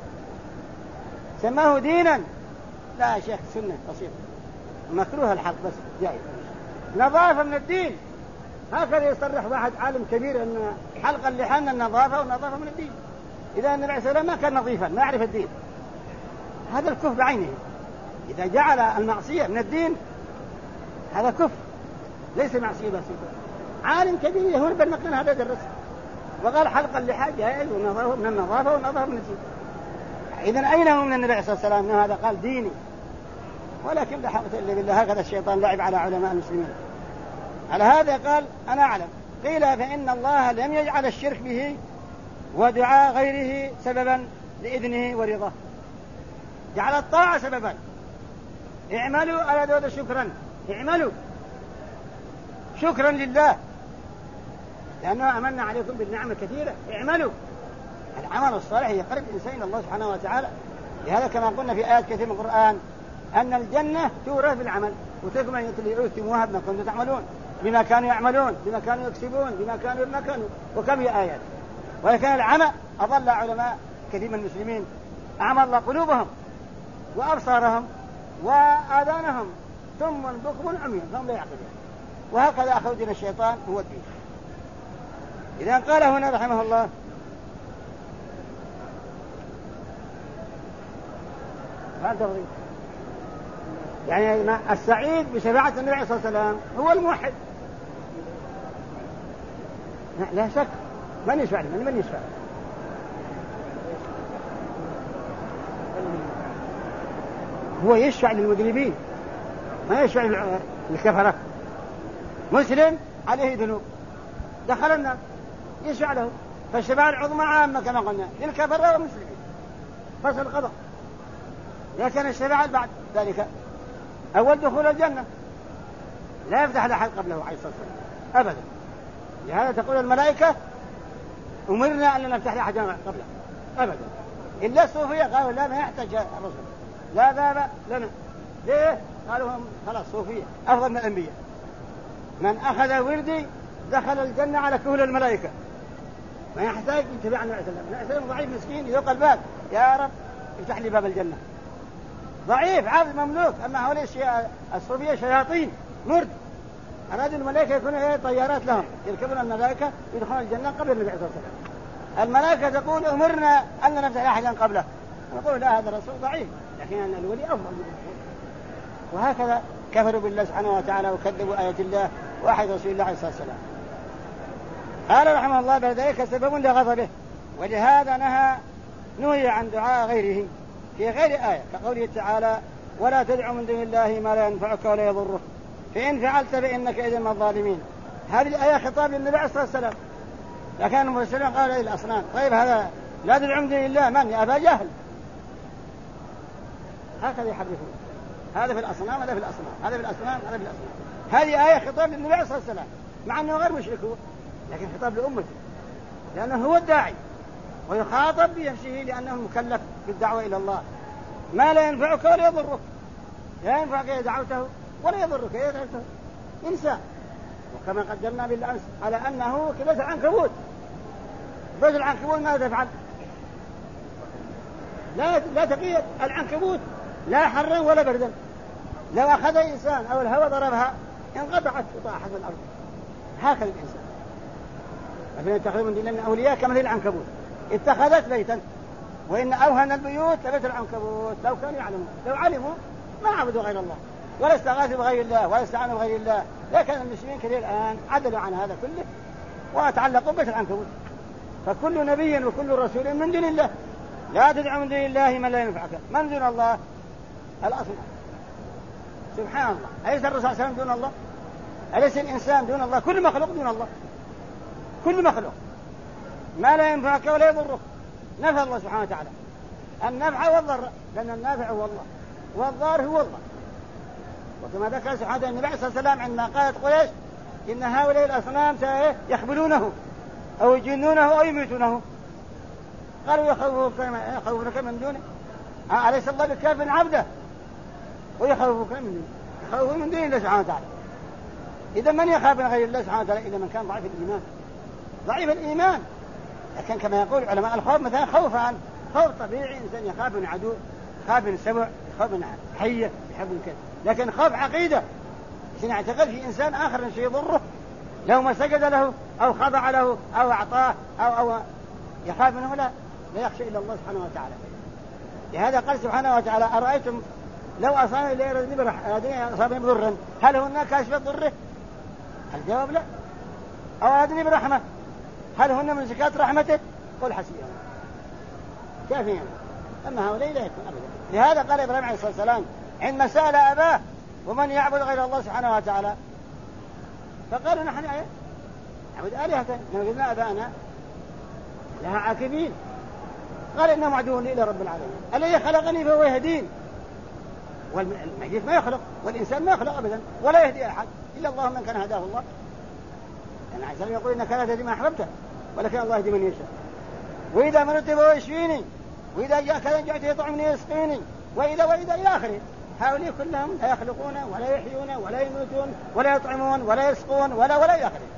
سماه دينا؟ لا يا شيخ، سنة بسيطة، مكروه الحق بس جائز، نظافة من الدين. هكذا يصرح واحد عالم كبير أن حلق اللحى من النظافة، والنظافة من الدين. إذا النبي عليه الصلاة والسلام ما كان نظيفا، ما يعرف الدين، هذا الكفر بعينه. إذا جعل المعصية من الدين هذا كفر، ليس معصية بسيطة. عالم كبير يهون بالنقل هذا درس، وقال حلق اللحى جائز ونظافة من النظافة والنظافة من الدين. إذن أين هو من النبي عليه الصلاة والسلام أن هذا قال ديني؟ ولكن لا حقيقة إلا بالله، هكذا الشيطان لعب على علماء المسلمين. على هذا قال أنا أعلم. قيل فإن الله لم يجعل الشرك به ودعاء غيره سببا لإذنه ورضاه، جعل الطاعة سببا. اعملوا على دود شكرا، اعملوا شكرا لله لأنه أمن عليكم بالنعمة كثيرة. اعملوا، العمل الصالح يقرب الإنسان إلى الله سبحانه وتعالى. لهذا كما قلنا في آيات كثير من القرآن أن الجنة تورث بالعمل، وتلكم أن يؤتموها بما كنتم تعملون، بما كانوا يعملون، بما كانوا يكسبون، بما كانوا وكم هي آيات. ولكن العمى أضل علماء كثير من المسلمين، أعمى الله قلوبهم وأبصارهم وآذانهم، ثم بكم عمي فهم لا يعقلون. وهكذا أخذ دين الشيطان هو الدين. إذا قال هنا رحمه الله يعني السعيد بشفاعة النبي عليه الصلاة والسلام هو الموحد، لا شك. من يشفع له؟ من يشفع؟ هو يشفع للمذنبين، ما يشفع للكفرة. مسلم عليه ذنوب دخل النار يشفع له، فالشفاعة العظمى عامة كما قلنا للكفرة والمسلمين، فصل القضاء. لكن الشفاعة بعد ذلك أول دخول الجنة لا يفتح لأحد قبله عليه الصلاة والسلام أبدا. لهذا تقول الملائكة أمرنا أن لا نفتح لأحد قبله أبدا، إلا الصوفية قالوا لا، ما يحتاج الرسل، لا باب لنا. ليه؟ قالوا هم خلاص صوفية أفضل من الأنبياء، من أخذ وردي دخل الجنة على كهول الملائكة، ما يحتاج يتبع النبي صلى الله عليه وسلم. ضعيف مسكين يذوق الباب، يا رب افتح لي باب الجنة، ضعيف عبد مملوك. أما هؤلاء الصوفية شياطين مرد، أرادوا الملائكة يكونوا طيارات لهم، يركبون الملائكة يدخلون الجنة قبل النبي صلى الله عليه وسلم. الملائكة تقول أمرنا أن لا نفتح أحدا قبله، نقول لا، هذا الرسول ضعيف، لكن أن الولي أفضل منه. وهكذا كفروا بالله سبحانه وتعالى وكذبوا آيات الله وأحد رسول الله عليه الصلاة والسلام. قال رحمه الله بعد ذلك سبب لغضبه، ولهذا نهي عن دعاء غيره في غير آية، كقوله تعالى ولا تدع من دون الله ما لا ينفعك ولا يضرك فإن فعلت فإنك إذن من الظالمين. هذه الآية خطاب للنبي عليه الصلاة والسلام، لكن المرسلين قال الأصنام. طيب هذا لا تدع من دون الله من؟ يا أبا جهل. هكذا يحرفون، هذا في الأصنام، هذا في الأصنام، هذا في الأصنام، هذا في الأصنام. هذه آية خطاب للنبي عليه الصلاة والسلام، مع أنه غير مشركون، لكن خطاب لأمته لأنه هو الداعي ويخاطب بنفسه لأنه مكلف بالدعوة إلى الله. ما لا ينفعك ولا يضرك، لا ينفعك إذا دعوته ولا يضرك إذا دعوته، إنسان. وكما قدمنا بالأمس على أنه كبس العنكبوت، بس العنكبوت ماذا تفعل؟ لا تقيد العنكبوت لا حرا ولا بردا، لو أخذ إنسان أو الهواء ضربها انقطعت وطاحت في الأرض. هكذا الإنسان الذين يتخذون من دون الله أولياء كمثل العنكبوت اتخذت بيتا وإن أوهن البيوت لبيت العنكبوت لو كانوا يعلمون. لو علموا ما عبدوا غير الله ولا استغاثوا بغير الله ولا استعانوا بغير الله. لكن المسلمين كثير الآن عدلوا عن هذا كله وتعلقوا ببيت العنكبوت. فكل نبي وكل رسول من دون الله. لا تدعوا من دون الله من لا ينفعك. من دون الله الأصل سبحان الله. أليس الرسول صلى الله عليه وسلم دون الله؟ أليس الإنسان دون الله؟ كل مخلوق دون الله. كل مخلوق ما لا ينفعك ولا يضرك. نفى الله سبحانه وتعالى النفع والضر لأن النافع هو الله والضار هو الله. وكما ذكر سبحانه النبي صلى الله عليه وسلم عندما قالت قريش إن هؤلاء الأصنام يخبلونه أو يجنونه أو يميتونه قالوا يخوفونك من دونه. أليس الله بكاف عبده ويخوفك من دونه؟ يخوف من دون الله سبحانه وتعالى. إذا من يخاف من غير الله سبحانه وتعالى إذا من كان ضعيف الإيمان ضعيف الإيمان. لكن كما يقول علماء الخوف مثلا خوفان خوف طبيعي إنسان يخاف من عدو يخاف من سبع يخاف من حية يخاف من كذا. لكن خوف عقيدة عشان يعتقد في إنسان آخر أن شيء يضره لو ما سجد له أو خضع له أو أعطاه أو يخاف منه لا يخشى إلا الله سبحانه وتعالى. لهذا قال سبحانه وتعالى أرأيتم لو أصابني بضر هل هن كاشفة ضره؟ الجواب لا. أو أرادني برحمة هل هن من زكاة رحمته؟ قل حسبي الله كافيا. أما هؤلاء لا يكون أبدا. لهذا قال إبراهيم عليه الصلاة والسلام عندما سأل أباه ومن يعبد غير الله سبحانه وتعالى فقالوا نحن نعبد آلهة وجدنا أبانا لها عاكفين. قال إنهم عدو لي إلى رب العالمين الذي خلقني فهو يهدين. والميت ما يخلق والإنسان ما يخلق أبدا ولا يهدي أحد إلا الله من كان هداه الله. يعني عيسى يقول إنك لا تهدي من أحببته ولكن الله يهدي من يشاء. وإذا مرضت فهو يشفيني وإذا جاء كذا جاءت يطعمني يسقيني وإذا إلى آخره. هؤلاء كلهم لا يخلقون ولا يحيون ولا يموتون ولا يطعمون ولا يسقون ولا إلى آخره.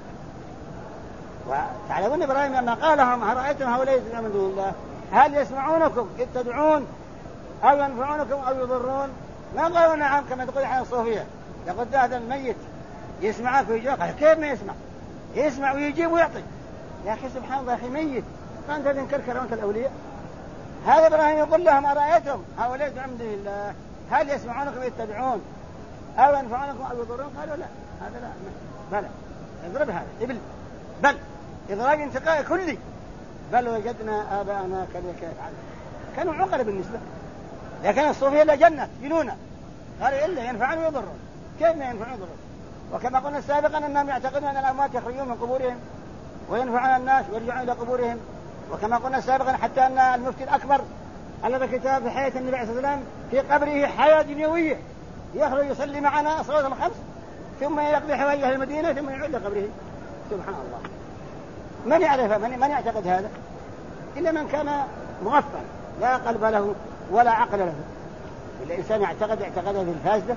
وتعلمون إبراهيم لما قالهم أرأيتم هؤلاء يدعون من دون الله هل يسمعونكم إذ تدعون أو ينفعونكم أو يضرون؟ ما قالوا نعم كما تقول عن الصوفية يقول هذا الميت يسمعك ويجيك. كيف ما يسمع؟ يسمع ويجيب ويعطي. يا أخي سبحان الله يا أخي ميت فأنت تنكر كرامة الأولياء. هذا إبراهيم يقول لهم أرأيتم هؤلاء يدعون من دون الله هل يسمعونكم إذ تدعون أو ينفعونكم أو يضرون؟ قالوا لا هذا لا بلى اضرب هذا بل إضراب انتقاء كلي. بل وجدنا آباءنا كذلك يفعلون. كانوا عقل بالنسبة. لكن الصوفية لا جنة جنونة قالوا إلا ينفعون ويضرون. كيف ما ينفعون ويضرون؟ وكما قلنا سابقا أنهم يعتقدون أن الأموات يخرجون من قبورهم وينفعون الناس ويرجعون إلى قبورهم. وكما قلنا سابقا حتى أن المفتي الأكبر ألف كتاب في حياة النبي صلى الله عليه وسلم في قبره حياة دنيوية يخرج يصلي معنا الصلاة الخمس ثم يقضي حوائج أهل المدينة ثم يعود لقبره. سبحان الله. من يعرف من يعتقد هذا إلا من كان مغفل لا قلب له ولا عقل له. الإنسان يعتقد اعتقاده الفاسدة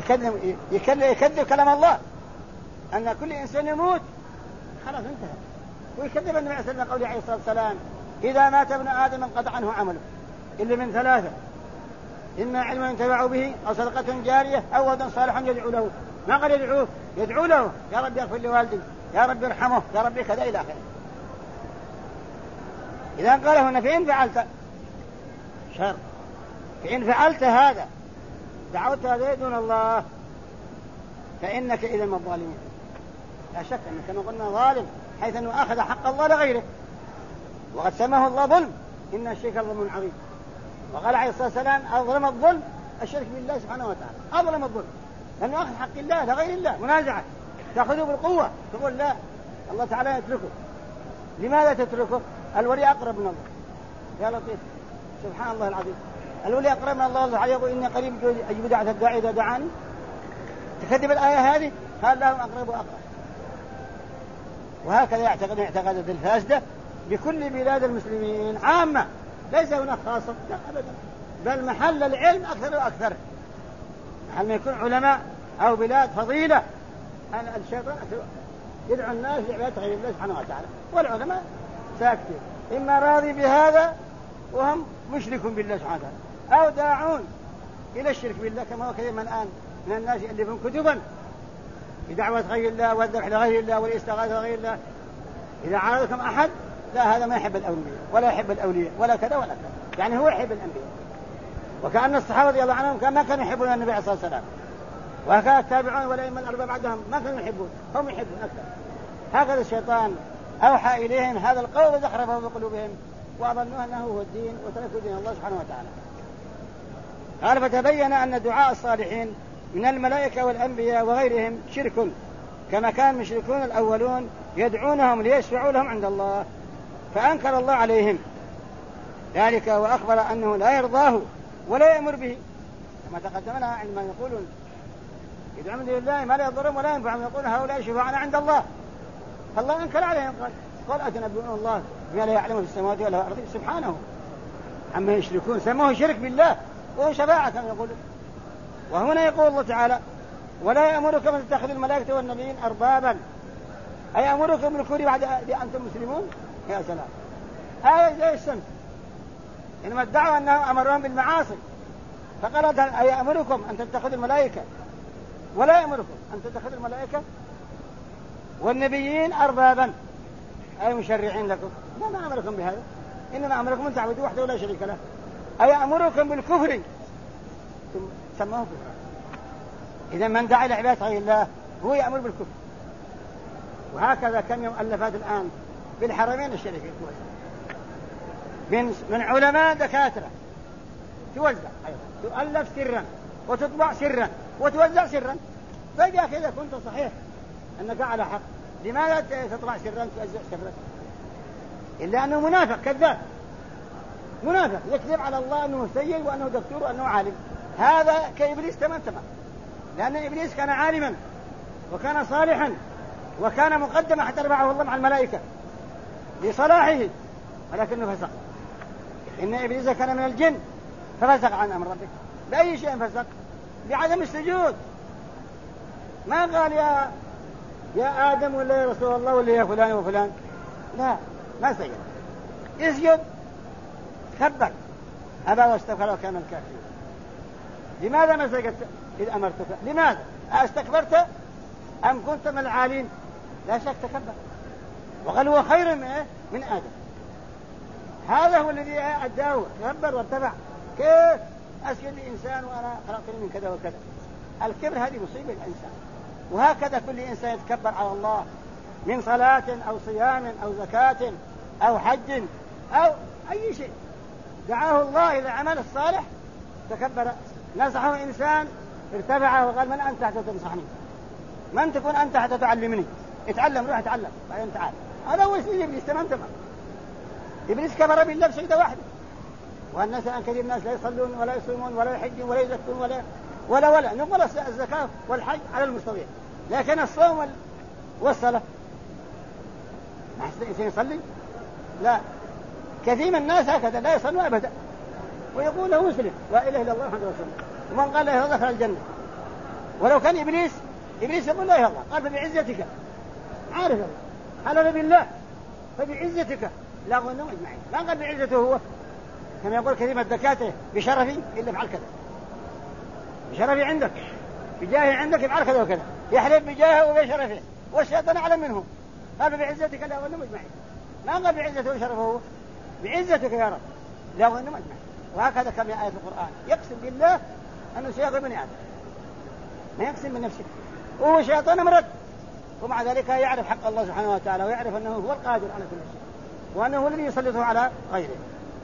ويكذب كلام الله أن كل إنسان يموت خلاص انتهى. ويكذب النبي صلى الله عليه وسلم قوله عليه الصلاة والسلام إذا مات ابن آدم انقطع عنه عمله إلا من ثلاثة إما علم ينتفع به أو صدقة جارية أو ولد صالح يدعو له. ما قال يدعو له يا رب يغفر لوالدي يا رب يرحمه يا رب كذا إلى آخره. إذا قال هنا فإن فعلت شر فإن فعلت هذا دعوت هذا دون الله فإنك إذا من الظالمين. لا شك أنه كما قلنا ظالم حيث أنه أخذ حق الله لغيره وقد سماه الله ظلم إن الشرك ظلم عظيم. وقال عليه الصلاة والسلام أظلم الظلم الشرك بالله سبحانه وتعالى. أظلم الظلم لأنه أخذ حق الله لغير الله منازعة تأخذه بالقوة تقول لا الله تعالى يتركه. لماذا تتركه؟ الولي أقرب من الله. يا لطيف سبحان الله العظيم. الولي أقرب من الله يقول إني قريب أجيب دعوة الداعي إذا دعاني. تكذب الآية هذه قال لهم أقرب وأقرب. وهكذا يعتقد اعتقادات الفاسدة بكل بلاد المسلمين عامة ليس هناك خاصة لا أبدا. بل محل العلم أكثر وأكثر. محل ما يكون علماء أو بلاد فضيلة الشيطان يدعو الناس لعبادة غير الله سبحانه وتعالى والعلماء ساكتين إما راضي بهذا وهم مشرك بالله سبحانه وتعالى أو داعون إلى الشرك بالله كما هو كثير من الآن من الناس يألفون كتبا بدعوة غير الله والذبح لغير الله والاستغاثة لغير الله إذا عارضكم أحد لا هذا ما يحب الأولياء ولا يحب الأولياء ولا كذا ولا كذا، يعني هو يحب الأنبياء. وكأن الصحابة رضي الله عنهم ما كانوا يحبون النبي عليه الصلاة والسلام، وهكذا التابعون والأئمة الأربعة بعدهم ما كانوا يحبون، هم يحبون أكثر. هكذا الشيطان أوحى إليهم هذا القول وزخرفه بقلوبهم وأظنوا أنه هو الدين وتركوا دين الله سبحانه وتعالى. قال فتبين أن دعاء الصالحين من الملائكة والأنبياء وغيرهم شرك، كما كان المشركون الأولون يدعونهم ليشفعوا لهم عند الله، فأنكر الله عليهم ذلك وأخبر أنه لا يرضاه ولا يأمر به، كما تقدمنا عندما يقولون يدعون لله ما لا يضرهم ولا ينفعهم، يقولون هؤلاء شفعاءنا عند الله، فالله أنكر عليهم قال أتنبئون الله بما لا يعلم في السماوات ولا في الأرض سبحانه عما يشركون، سموه شرك بالله وهو شفاعة كما يقولون. وهنا يقول الله تعالى ولا يأمركم أن تتخذوا الملائكة والنبيين أربابا، أي أمركم بالكفر بعد أنتم مسلمون؟ يا سلام، هذا زي الشمس، إنما ادعوا أنه أمرهم بالمعاصي، فقالت أي أمركم أن تتخذوا الملائكة ولا يأمركم أن تتخذوا الملائكة والنبيين أربابا أي مشرعين لكم، ما أمركم بهذا، إنما أمركم أن تعبدوا وحده ولا شريك له، أي أمركم بالكفر سموه كفر. إذا من دعا إلى عبادة غير الله هو يأمر بالكفر. وهكذا كم مؤلفات الآن بالحرمين الشريفين من علماء دكاترة توزع أيضا، تؤلف سرا وتطبع سرا وتوزع سرا. فإذا كذا كنت صحيح أنك على حق، لماذا تطبع سرا توزع سرا؟ إلا أنه منافق كذاب، منافق يكذب على الله أنه سيد وأنه دكتور وأنه عالم. هذا كإبليس تمام، لأن إبليس كان عالما وكان صالحا وكان مقدما حتى رفعه الله مع الملائكة لصلاحه، ولكنه فسق. إن إبليس كان من الجن ففسق عن أمر ربك. بأي شيء فسق؟ بعدم السجود. ما قال يا آدم ولا يا رسول الله ولا يا فلان وفلان، لا، ما سجد. اسجد، كبر، أبى واستكبر وكان من الكافرين. لماذا ما سجدت إذ أمرتك؟ لماذا؟ أستكبرت أم كنت من العالين؟ لا شك تكبر، وقال هو خير من آدم. هذا هو الذي أداه، تكبر وارتفع. كيف أسجد لإنسان وأنا خلقتني من كذا وكذا؟ الكبر هذه مصيبة الإنسان. وهكذا كل إنسان يتكبر على الله من صلاة أو صيام أو زكاة أو حج أو أي شيء دعاه الله إلى عمل الصالح تكبر. نصحه إنسان ارتفع وقال من أنت حتى تنصحني؟ من تكون أنت حتى تعلمني؟ اتعلم، روح اتعلم بعدين تعال. هذا هو اسم إبليس تمام. إبليس كفر بالله بسجدة واحدة. والناس أن كثير الناس لا يصلون ولا يصومون ولا يحجون ولا يزكون ولا نقول الزكاة والحج على المستوى، لكن الصوم والصلاة ما إنسان يصلي؟ لا، كثير من الناس هكذا لا يصلوا أبدا ويقول له مسلم لا إله إلا الله محمد رسول الله، ومن قال لا إله إلا الله دخل الجنة. ولو كان إبليس يقول لا إله إلا الله، قال فبعزتك، عارف الله حلف بالله فبعزتك لا غنم أجمعين، ما قال بعزته هو، كما يقول كثير من الدكاترة بشرفي إلا فعل كذا، بشرفي عندك بجاهي عندك يفعل كذا وكذا، يحلف بجاهه وبشرفه والشيطان أعلم منه. قال بعزتك لا غنم أجمعين، ما قال بعزته وشرفه هو، بعزتك يا رب لا غنم أجمعين. وهكذا كما آية القرآن يقسم بالله أنه سيغفر بني آدم، ما يقسم من نفسه، وهو شيطان مرد، ومع ذلك يعرف حق الله سبحانه وتعالى ويعرف أنه هو القادر على كل شيء وأنه هو الذي يسلطه على غيره.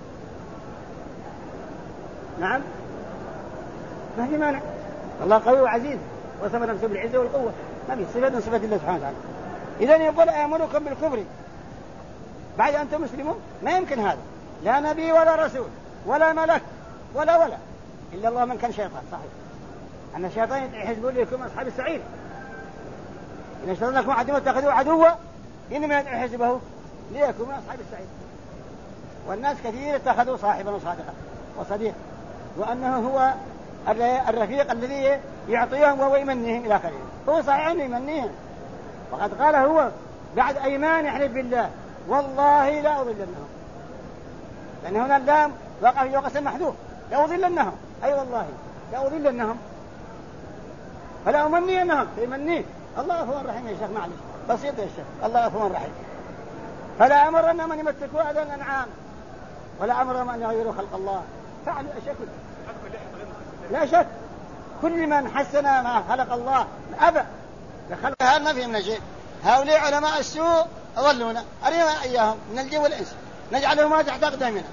نعم، ما في مانع، الله قوي وعزيز وصف نفسه بالعزة والقوة، ما في صفة من صفات الله سبحانه وتعالى. إذن يقول آمركم بالكفر بعد أنتم مسلمون، ما يمكن هذا، لا نبي ولا رسول ولا ملك ولا إلا الله من كان شيطان. صحيح أن الشيطان يحزبون لكم أصحاب السعير، إن الشيطان لكم عدو اتخذوه عدوا إنما يدعو حزبه ليكون من أصحاب السعير. والناس كثير اتخذوا صاحبا وصادقا وصديق، وأنه هو الرفيق الذي يعطيهم وهو يمنيهم إلى آخره. هو صحيح أنه يمنيهم، وقد قال هو بعد أيمان يحلف بالله والله لا أضلنهم، لأن هنا اللام وقع في قسم محذوف، لا أضلنهم أي والله لا أضلنهم فلا أمنينهم، فيمنيه. الله غفور رحيم يا شيخ، معلش بسيط يا شيخ، الله غفور رحيم. فلا أمرن من يمتكوا هذا الأنعام ولا أمرهم أن يغيروا خلق الله. فعلوا أشياء لا شك. كل من حسن ما خلق الله أبى لخلق هذا ما فيه من شيء. هؤلاء علماء السوء أضلونا أرينا إياهم من الجن والإنس نجعلهما تحت أقدامنا.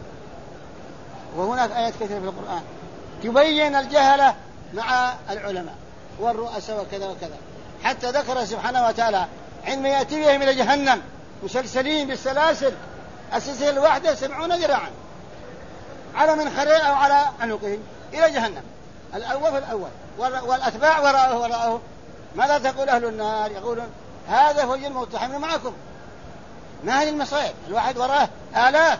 وهناك آيات كثيرة في القرآن تبين الجهلة مع العلماء والرؤساء وكذا وكذا، حتى ذكر سبحانه وتعالى عندما يأتي بهم إلى جهنم مسلسلين بالسلاسل السلسلة الواحدة 70 ذراعا على منخريه أو على عنقهم إلى جهنم، الأول فالأول والأتباع وراءه. ماذا تقول أهل النار؟ يقولون هذا هو المقتحم معكم. ما هذه المصائب؟ الواحد وراه آلاف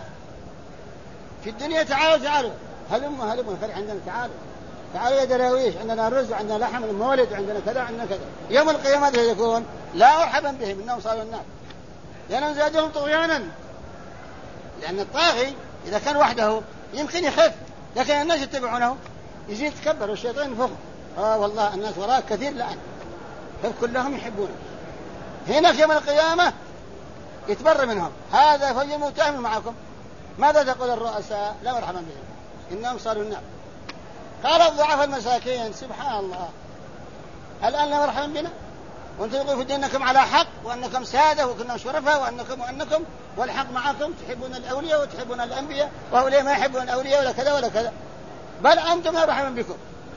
في الدنيا. تعالوا هلم خلي عندنا، تعالوا يا دراويش، عندنا رز وعندنا لحم المولد وعندنا كذا عندنا كذا. يوم القيامة يكون لا مرحبا بهم إنهم صاروا النار، لأنهم زادهم طغيانا. لأن الطاغي إذا كان وحده يمكن يخف، لكن الناس يتبعونه يزيد يتكبر والشيطان يفخ. والله الناس وراء كثير لأن فكلهم يحبونه. هنا في يوم القيامة يتبر منهم هذا فوج المتهم معكم. ماذا تقول الرؤساء؟ لا مرحبا بهم إنهم صاروا النار. قال الضعف المساكين سبحان الله الآن لا مرحبا بنا وانتم تقولوا في الدين أنكم على حق وأنكم سادة وكنهم شرفاء وأنكم والحق معكم، تحبون الأولياء وتحبون الأنبياء، وهؤلاء ما يحبون الأولياء ولا كذا ولا كذا، بل أنتم لا مرحبا بكم،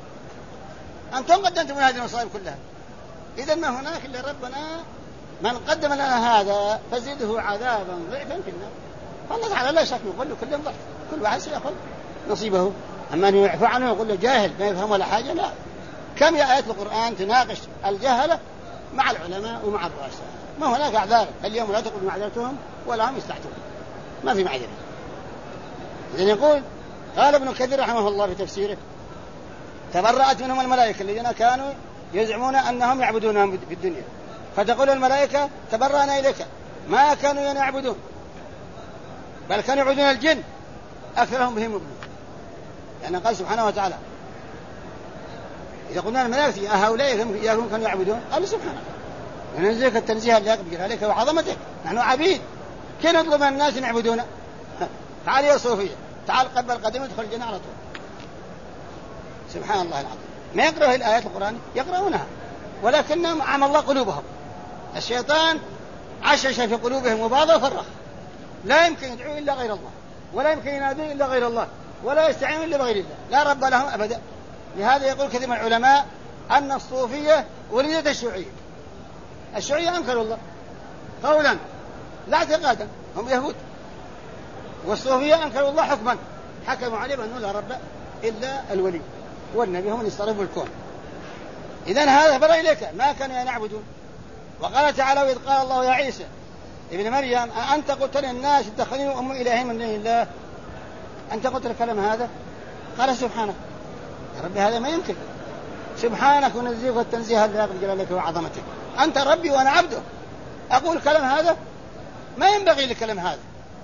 أنتم قدمتم هذه المصائب كلها. إذن ما هناك إلا ربنا من قدم لنا هذا فزده عذابا ضعفا في النار. فالله تعالى لا شك يقول له كل ضعف، كل واحد سيأخذ نصيبه. أما أن يعفو عنه ويقول له جاهل ما يفهم ولا حاجة، لا. كم آيات القرآن تناقش الجهلة مع العلماء ومع الرؤساء. ما هناك أعذار اليوم لا تقبل معذرتهم ولا هم يستعتبون، ما في معذرة. إذن يقول قال ابن كثير رحمه الله في تفسيره تبرأت منهم الملائكة الذين كانوا يزعمون أنهم يعبدونهم في الدنيا، فتقول الملائكة تبرأنا إليك ما كانوا يعبدون بل كانوا يعبدون الجن أكثرهم بهم مؤمنون. لأن قال سبحانه وتعالى إذا قلنا الملائكة هؤلاء إياهم كانوا يعبدون، قالوا سبحانه وننزلك التنزيه اللي يقبل عليك وعظمتك، نحن عبيد كي نطلب من الناس يعبدونا؟ تعال يا صوفية، تعال قبل قدم ادخل الجنة على طول. سبحان الله العظيم. ما يقرأوا الآيات القرآن يقرؤونها ولكنهم عمى الله قلوبهم. الشيطان عشش في قلوبهم وبعض وفرخ، لا يمكن يدعو إلا غير الله ولا يمكن ينادي إلا غير الله ولا يستعين إلا بغير الله، لا رب لهم أبدا. لهذا يقول كثير من العلماء أن الصوفية ولدت الشيوعية. الشيوعية أنكروا الله قولا لا اعتقادا، هم يهود، والصوفية أنكروا الله حكما، حكموا عليه بأنه لا رب إلا الولي والنبي هم يصرفوا الكون. إذن هذا برا إليك ما كانوا يعبدون. وقال تعالى وإذ قال الله يا عيسى ابن مريم أنت قلت للناس اتخذوني وأمي إلهين من دون الله، أنت قلت الكلام هذا؟ قال سبحانك يا ربي هذا ما يمكن، سبحانك ونزيك والتنزيه لا يقبل جلالك وعظمتك، أنت ربي وأنا عبده، أقول كلام هذا؟ ما ينبغي لكلام هذا،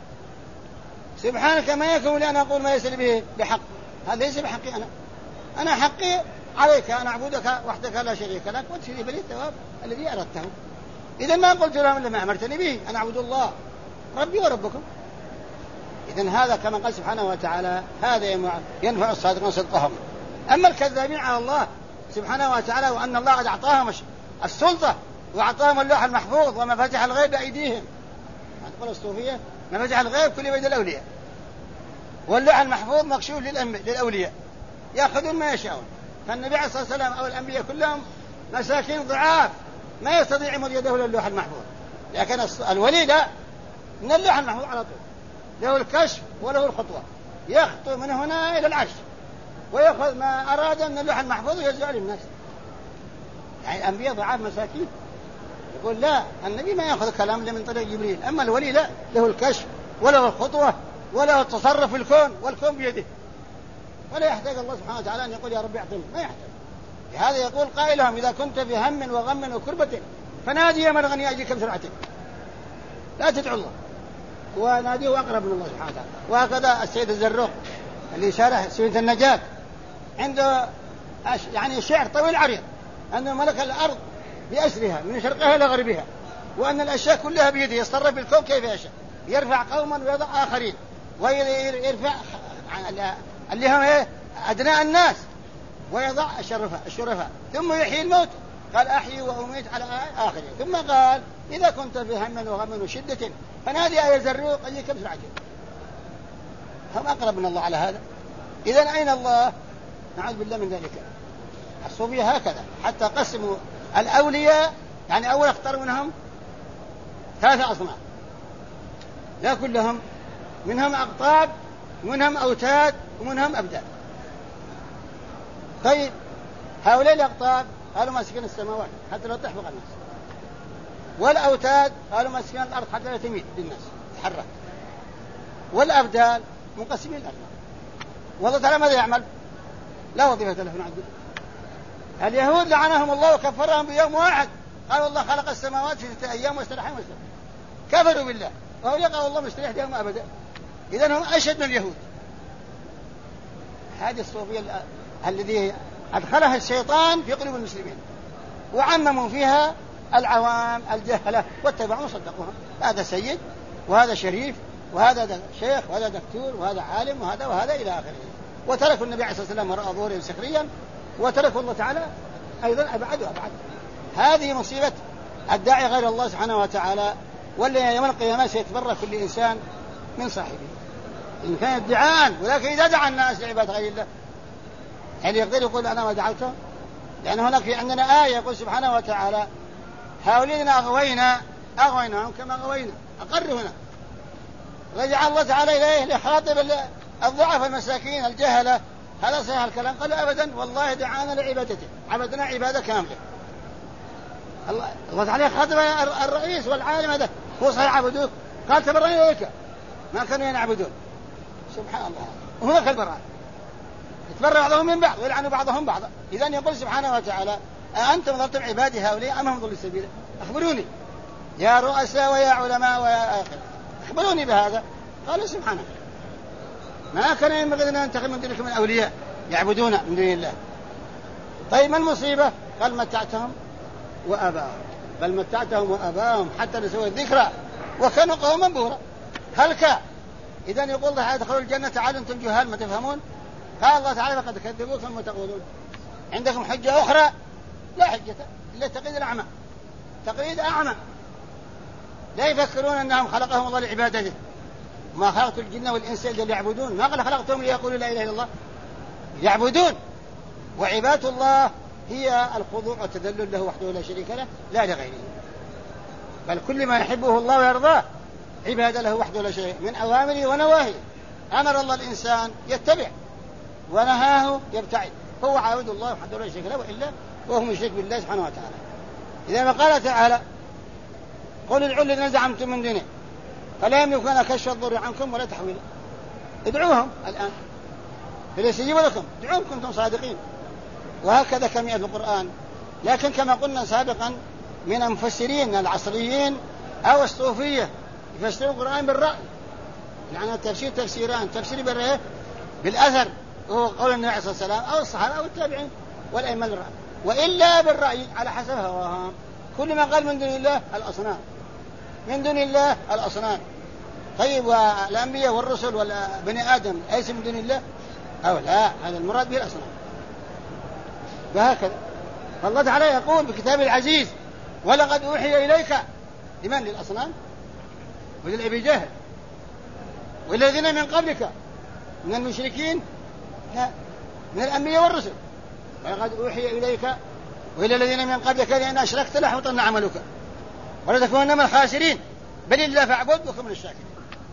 سبحانك ما يكون لي أن أقول ما يسأل به بحق، هذا ليس بحقي أنا حقي عليك أن أعبدك وحدك لا شريك لك وتجزي لي الثواب الذي أردته. إذن ما قلت لهم إلا ما أمرتني به أن أعبد الله ربي وربكم. إذن هذا كما قال سبحانه وتعالى هذا ينفع الصادقين صدقهم. أما الكذابين على الله سبحانه وتعالى وأن الله قد أعطاهم السلطة وأعطاهم اللوح المحفوظ ومفاتيح الغيب بأيديهم، تقول الصوفية مفاتيح الغيب كل بيد الأولياء، واللوح المحفوظ مكشوف للأولياء يأخذون ما يشاءون. فالنبي عليه الصلاة والسلام أو الأنبياء كلهم مساكين ضعاف ما يستطيع يمد يده للوح المحفوظ، لكن الولي لا، من اللوح المحفوظ على طول له الكشف وله الخطوة، يخطو من هنا إلى العرش ويأخذ ما أراد من اللوح المحفوظ ويزعل الناس. يعني الأنبياء ضعاف مساكين. يقول لا، النبي ما يأخذ كلام إلا من طريق جبريل، أما الولي لا، له الكشف وله الخطوة وله التصرف في الكون والكون بيده، ولا يحتاج الله سبحانه وتعالى أن يقول يا رب اعطني، ما يحتاج. لهذا يقول قائلهم إذا كنت في هم وغم وكربة فنادي يا من غني أجيك بسرعة، لا تدعو الله وناديه أقرب من الله سبحانه وتعالى. وهكذا السيد الزروق اللي شارح سوية النجاة عنده يعني شعر طويل عريض أنه ملك الأرض بأسرها من شرقها إلى غربها وأن الأشياء كلها بيده، يتصرف بالكون كيف يشاء، يرفع قوما ويضع آخرين، ويرفع اللي هم أدناء الناس ويضع الشرفاء، ثم يحيي الموت، قال أحيي وأميت على آخره، ثم قال إذا كنت في هم وغم وشدة فنادي يا زروق أيك بسرعة. هم أقرب من الله على هذا. إذن أين الله؟ نعوذ بالله من ذلك. الصوفية هكذا حتى قسموا الأولياء، يعني أول اختاروا منهم 3 أصناف، لا كلهم، منهم أقطاب ومنهم أوتاد ومنهم أبدال. طيب هؤلاء الأقطاب قالوا ماسكين السماوات حتى لا تحفظ الناس، والأوتاد قالوا ماسكين الأرض حتى لا تميل للناس تحرك، والأبدال منقسمين الأرض. والله تعالى ماذا يعمل؟ لا وظيفة له. اليهود لعنهم الله وكفرهم بيوم واحد، قالوا الله خلق السماوات في 6 أيام واستراح يوم السبت، كفروا بالله، وهو يقع الله مستريح يوم أبدا. إذن هم أشد من اليهود. هذه الصوفية الذي أدخلها الشيطان في قلوب المسلمين وعمموا فيها العوام الجهلة واتبعوا وصدقوها، هذا سيد وهذا شريف وهذا شيخ وهذا دكتور وهذا عالم وهذا إلى آخره، وتركوا النبي عليه الصلاة والسلام وراء ظهورهم سخريا، وتركوا الله تعالى أيضا أبعد وأبعد. هذه مصيبة الداعي غير الله سبحانه وتعالى، واللي يوم القيامة سيتبرأ كل إنسان من صاحبه إن كان ادعاء. ولكن إذا دعا الناس لعبادة غير الله هل يقدر يقول أنا ما دعوتهم؟ لأن هناك في عندنا آية يقول سبحانه وتعالى هؤلاء أغويناهم كما أغوينا، أقر هنا، رجع الله تعالى إليه لخاطب الضعف المساكين الجهلة. هذا صحيح الكلام؟ قال أبدا، والله دعانا لعبادته، عبدنا عبادة كاملة. الله تعالى خاطب الرئيس والعالم هذا، هو صحيح عبدوك؟ قال تبرأنا إليك، ما كانوا يعبدون. سبحان الله. وهناك البراء يتبرأ بعضهم من بعض ويلعن بعضهم بعضا. إذن يقول سبحانه وتعالى أأنتم ضللتم عبادي هؤلاء أم هم ضلوا السبيل؟ أخبروني يا رؤساء ويا علماء ويا آخر، أخبروني بهذا. قالوا سبحانه ما كان ينبغي أن ننتخب من دونكم من أولياء يعبدون من دون الله. طيب ما المصيبة؟ قال متعتهم وآباءهم حتى نسوا الذكرى وكانوا قوما بورا هلكا. إذن يقول الله ادخلوا الجنة تعالوا أنتم جهال ما تفهمون. قال الله تعالى فقد كذبوكم وتقولون عندكم حجة أخرى؟ لا حجة إلا تقييد الأعمى، تقييد أعمى. لا يفكرون أنهم خلقهم الله لعبادته، ما خلقت الجن والإنس إلا ليعبدون، ما قال خلقتهم ليقولوا لا إله إلا الله، يعبدون. وعبادة الله هي الخضوع والتذلل له وحده لا شريك له لا لغيره، بل كل ما يحبه الله ويرضاه عبادة له وحده لا شريك من أوامره ونواهيه. أمر الله الإنسان يتبع ونهاه يبتعد، هو عابد الله وحده لا شريك له، وإلا وهو مشرك بالله سبحانه وتعالى. إذا ما قال تعالى قل ادعوا الذين زعمتم من دونه فلا يملكون كشف الضر عنكم ولا تحويلا. ادعوهم الآن فليستجيبوا لكم، ادعوهم كنتم صادقين. وهكذا كما في القرآن. لكن كما قلنا سابقا من المفسرين العصريين أو الصوفية يفسرون القرآن بالرأي، يعني التفسير تفسيران، تفسير بالأثر وهو قول النبي عليه الصلاة والسلام أو الصحابة أو التابعين والأئمة الرأي، وإلا بالرأي على حسب هواهم. كل ما قال من دون الله الأصنام، من دون الله الأصنام. طيب والأنبياء والرسل والبني آدم أيس من دون الله أو لا؟ هذا المراد به الأصنام. وهكذا فالله تعالى يقول بكتاب العزيز ولقد أوحي إليك لمن؟ للأصنام وللأبي جهل والذين من قبلك من المشركين؟ لا، من الأنبياء والرسل. ولقد أوحي إليك وإلى الذين من قبلك لأن أشركت لحبطن عملك ولتكونن من الخاسرين بل الله فاعبد وكن من الشاكرين.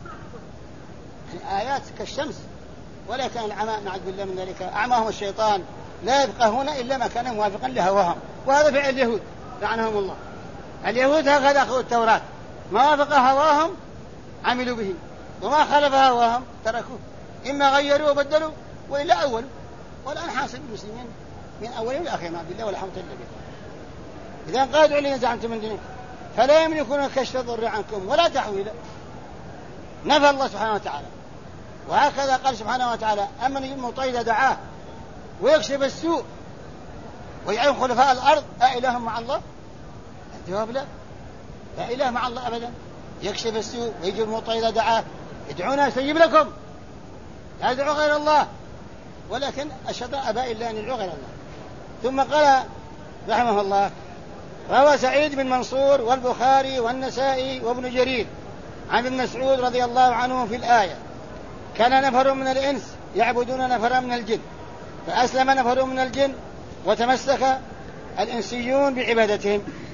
يعني آيات كالشمس. ولكن العمى نعوذ بالله من ذلك أعماهم الشيطان لا يفقهون إلا ما كان موافقا لهواهم، وهذا فعل اليهود لعنهم الله. اليهود هكذا أخذوا التوراة، ما وافق هواهم عملوا به وما خالف هواهم تركوه، إما غيروا وبدلوا وإلا أولوا. والآن حاصل المسلمين من أولهم لآخرهم نعوذ بالله ولا حول ولا قوة إلا بالله. إذا قالوا الذين زعمتم من دونه فلا يملكون كشف الضر عنكم ولا تحويلا، نفى الله سبحانه وتعالى. وهكذا قال سبحانه وتعالى أمن يجيب المضطر دعاه ويكشف السوء ويجعل خلفاء الأرض أإله مع الله؟ الجواب لا. لا إله مع الله أبدا، يكشف السوء ويجيب المضطر إذا دعاه، ادعونا استجيب لكم، لا يدعو غير الله. ولكن الشيطان أبى إلا أن يدعو غير الله. ثم قال رحمه الله: روى سعيد بن منصور والبخاري والنسائي وابن جرير عن ابن مسعود رضي الله عنه في الآية: كان نفر من الإنس يعبدون نفرا من الجن، فأسلم نفر من الجن وتمسك الإنسيون بعبادتهم.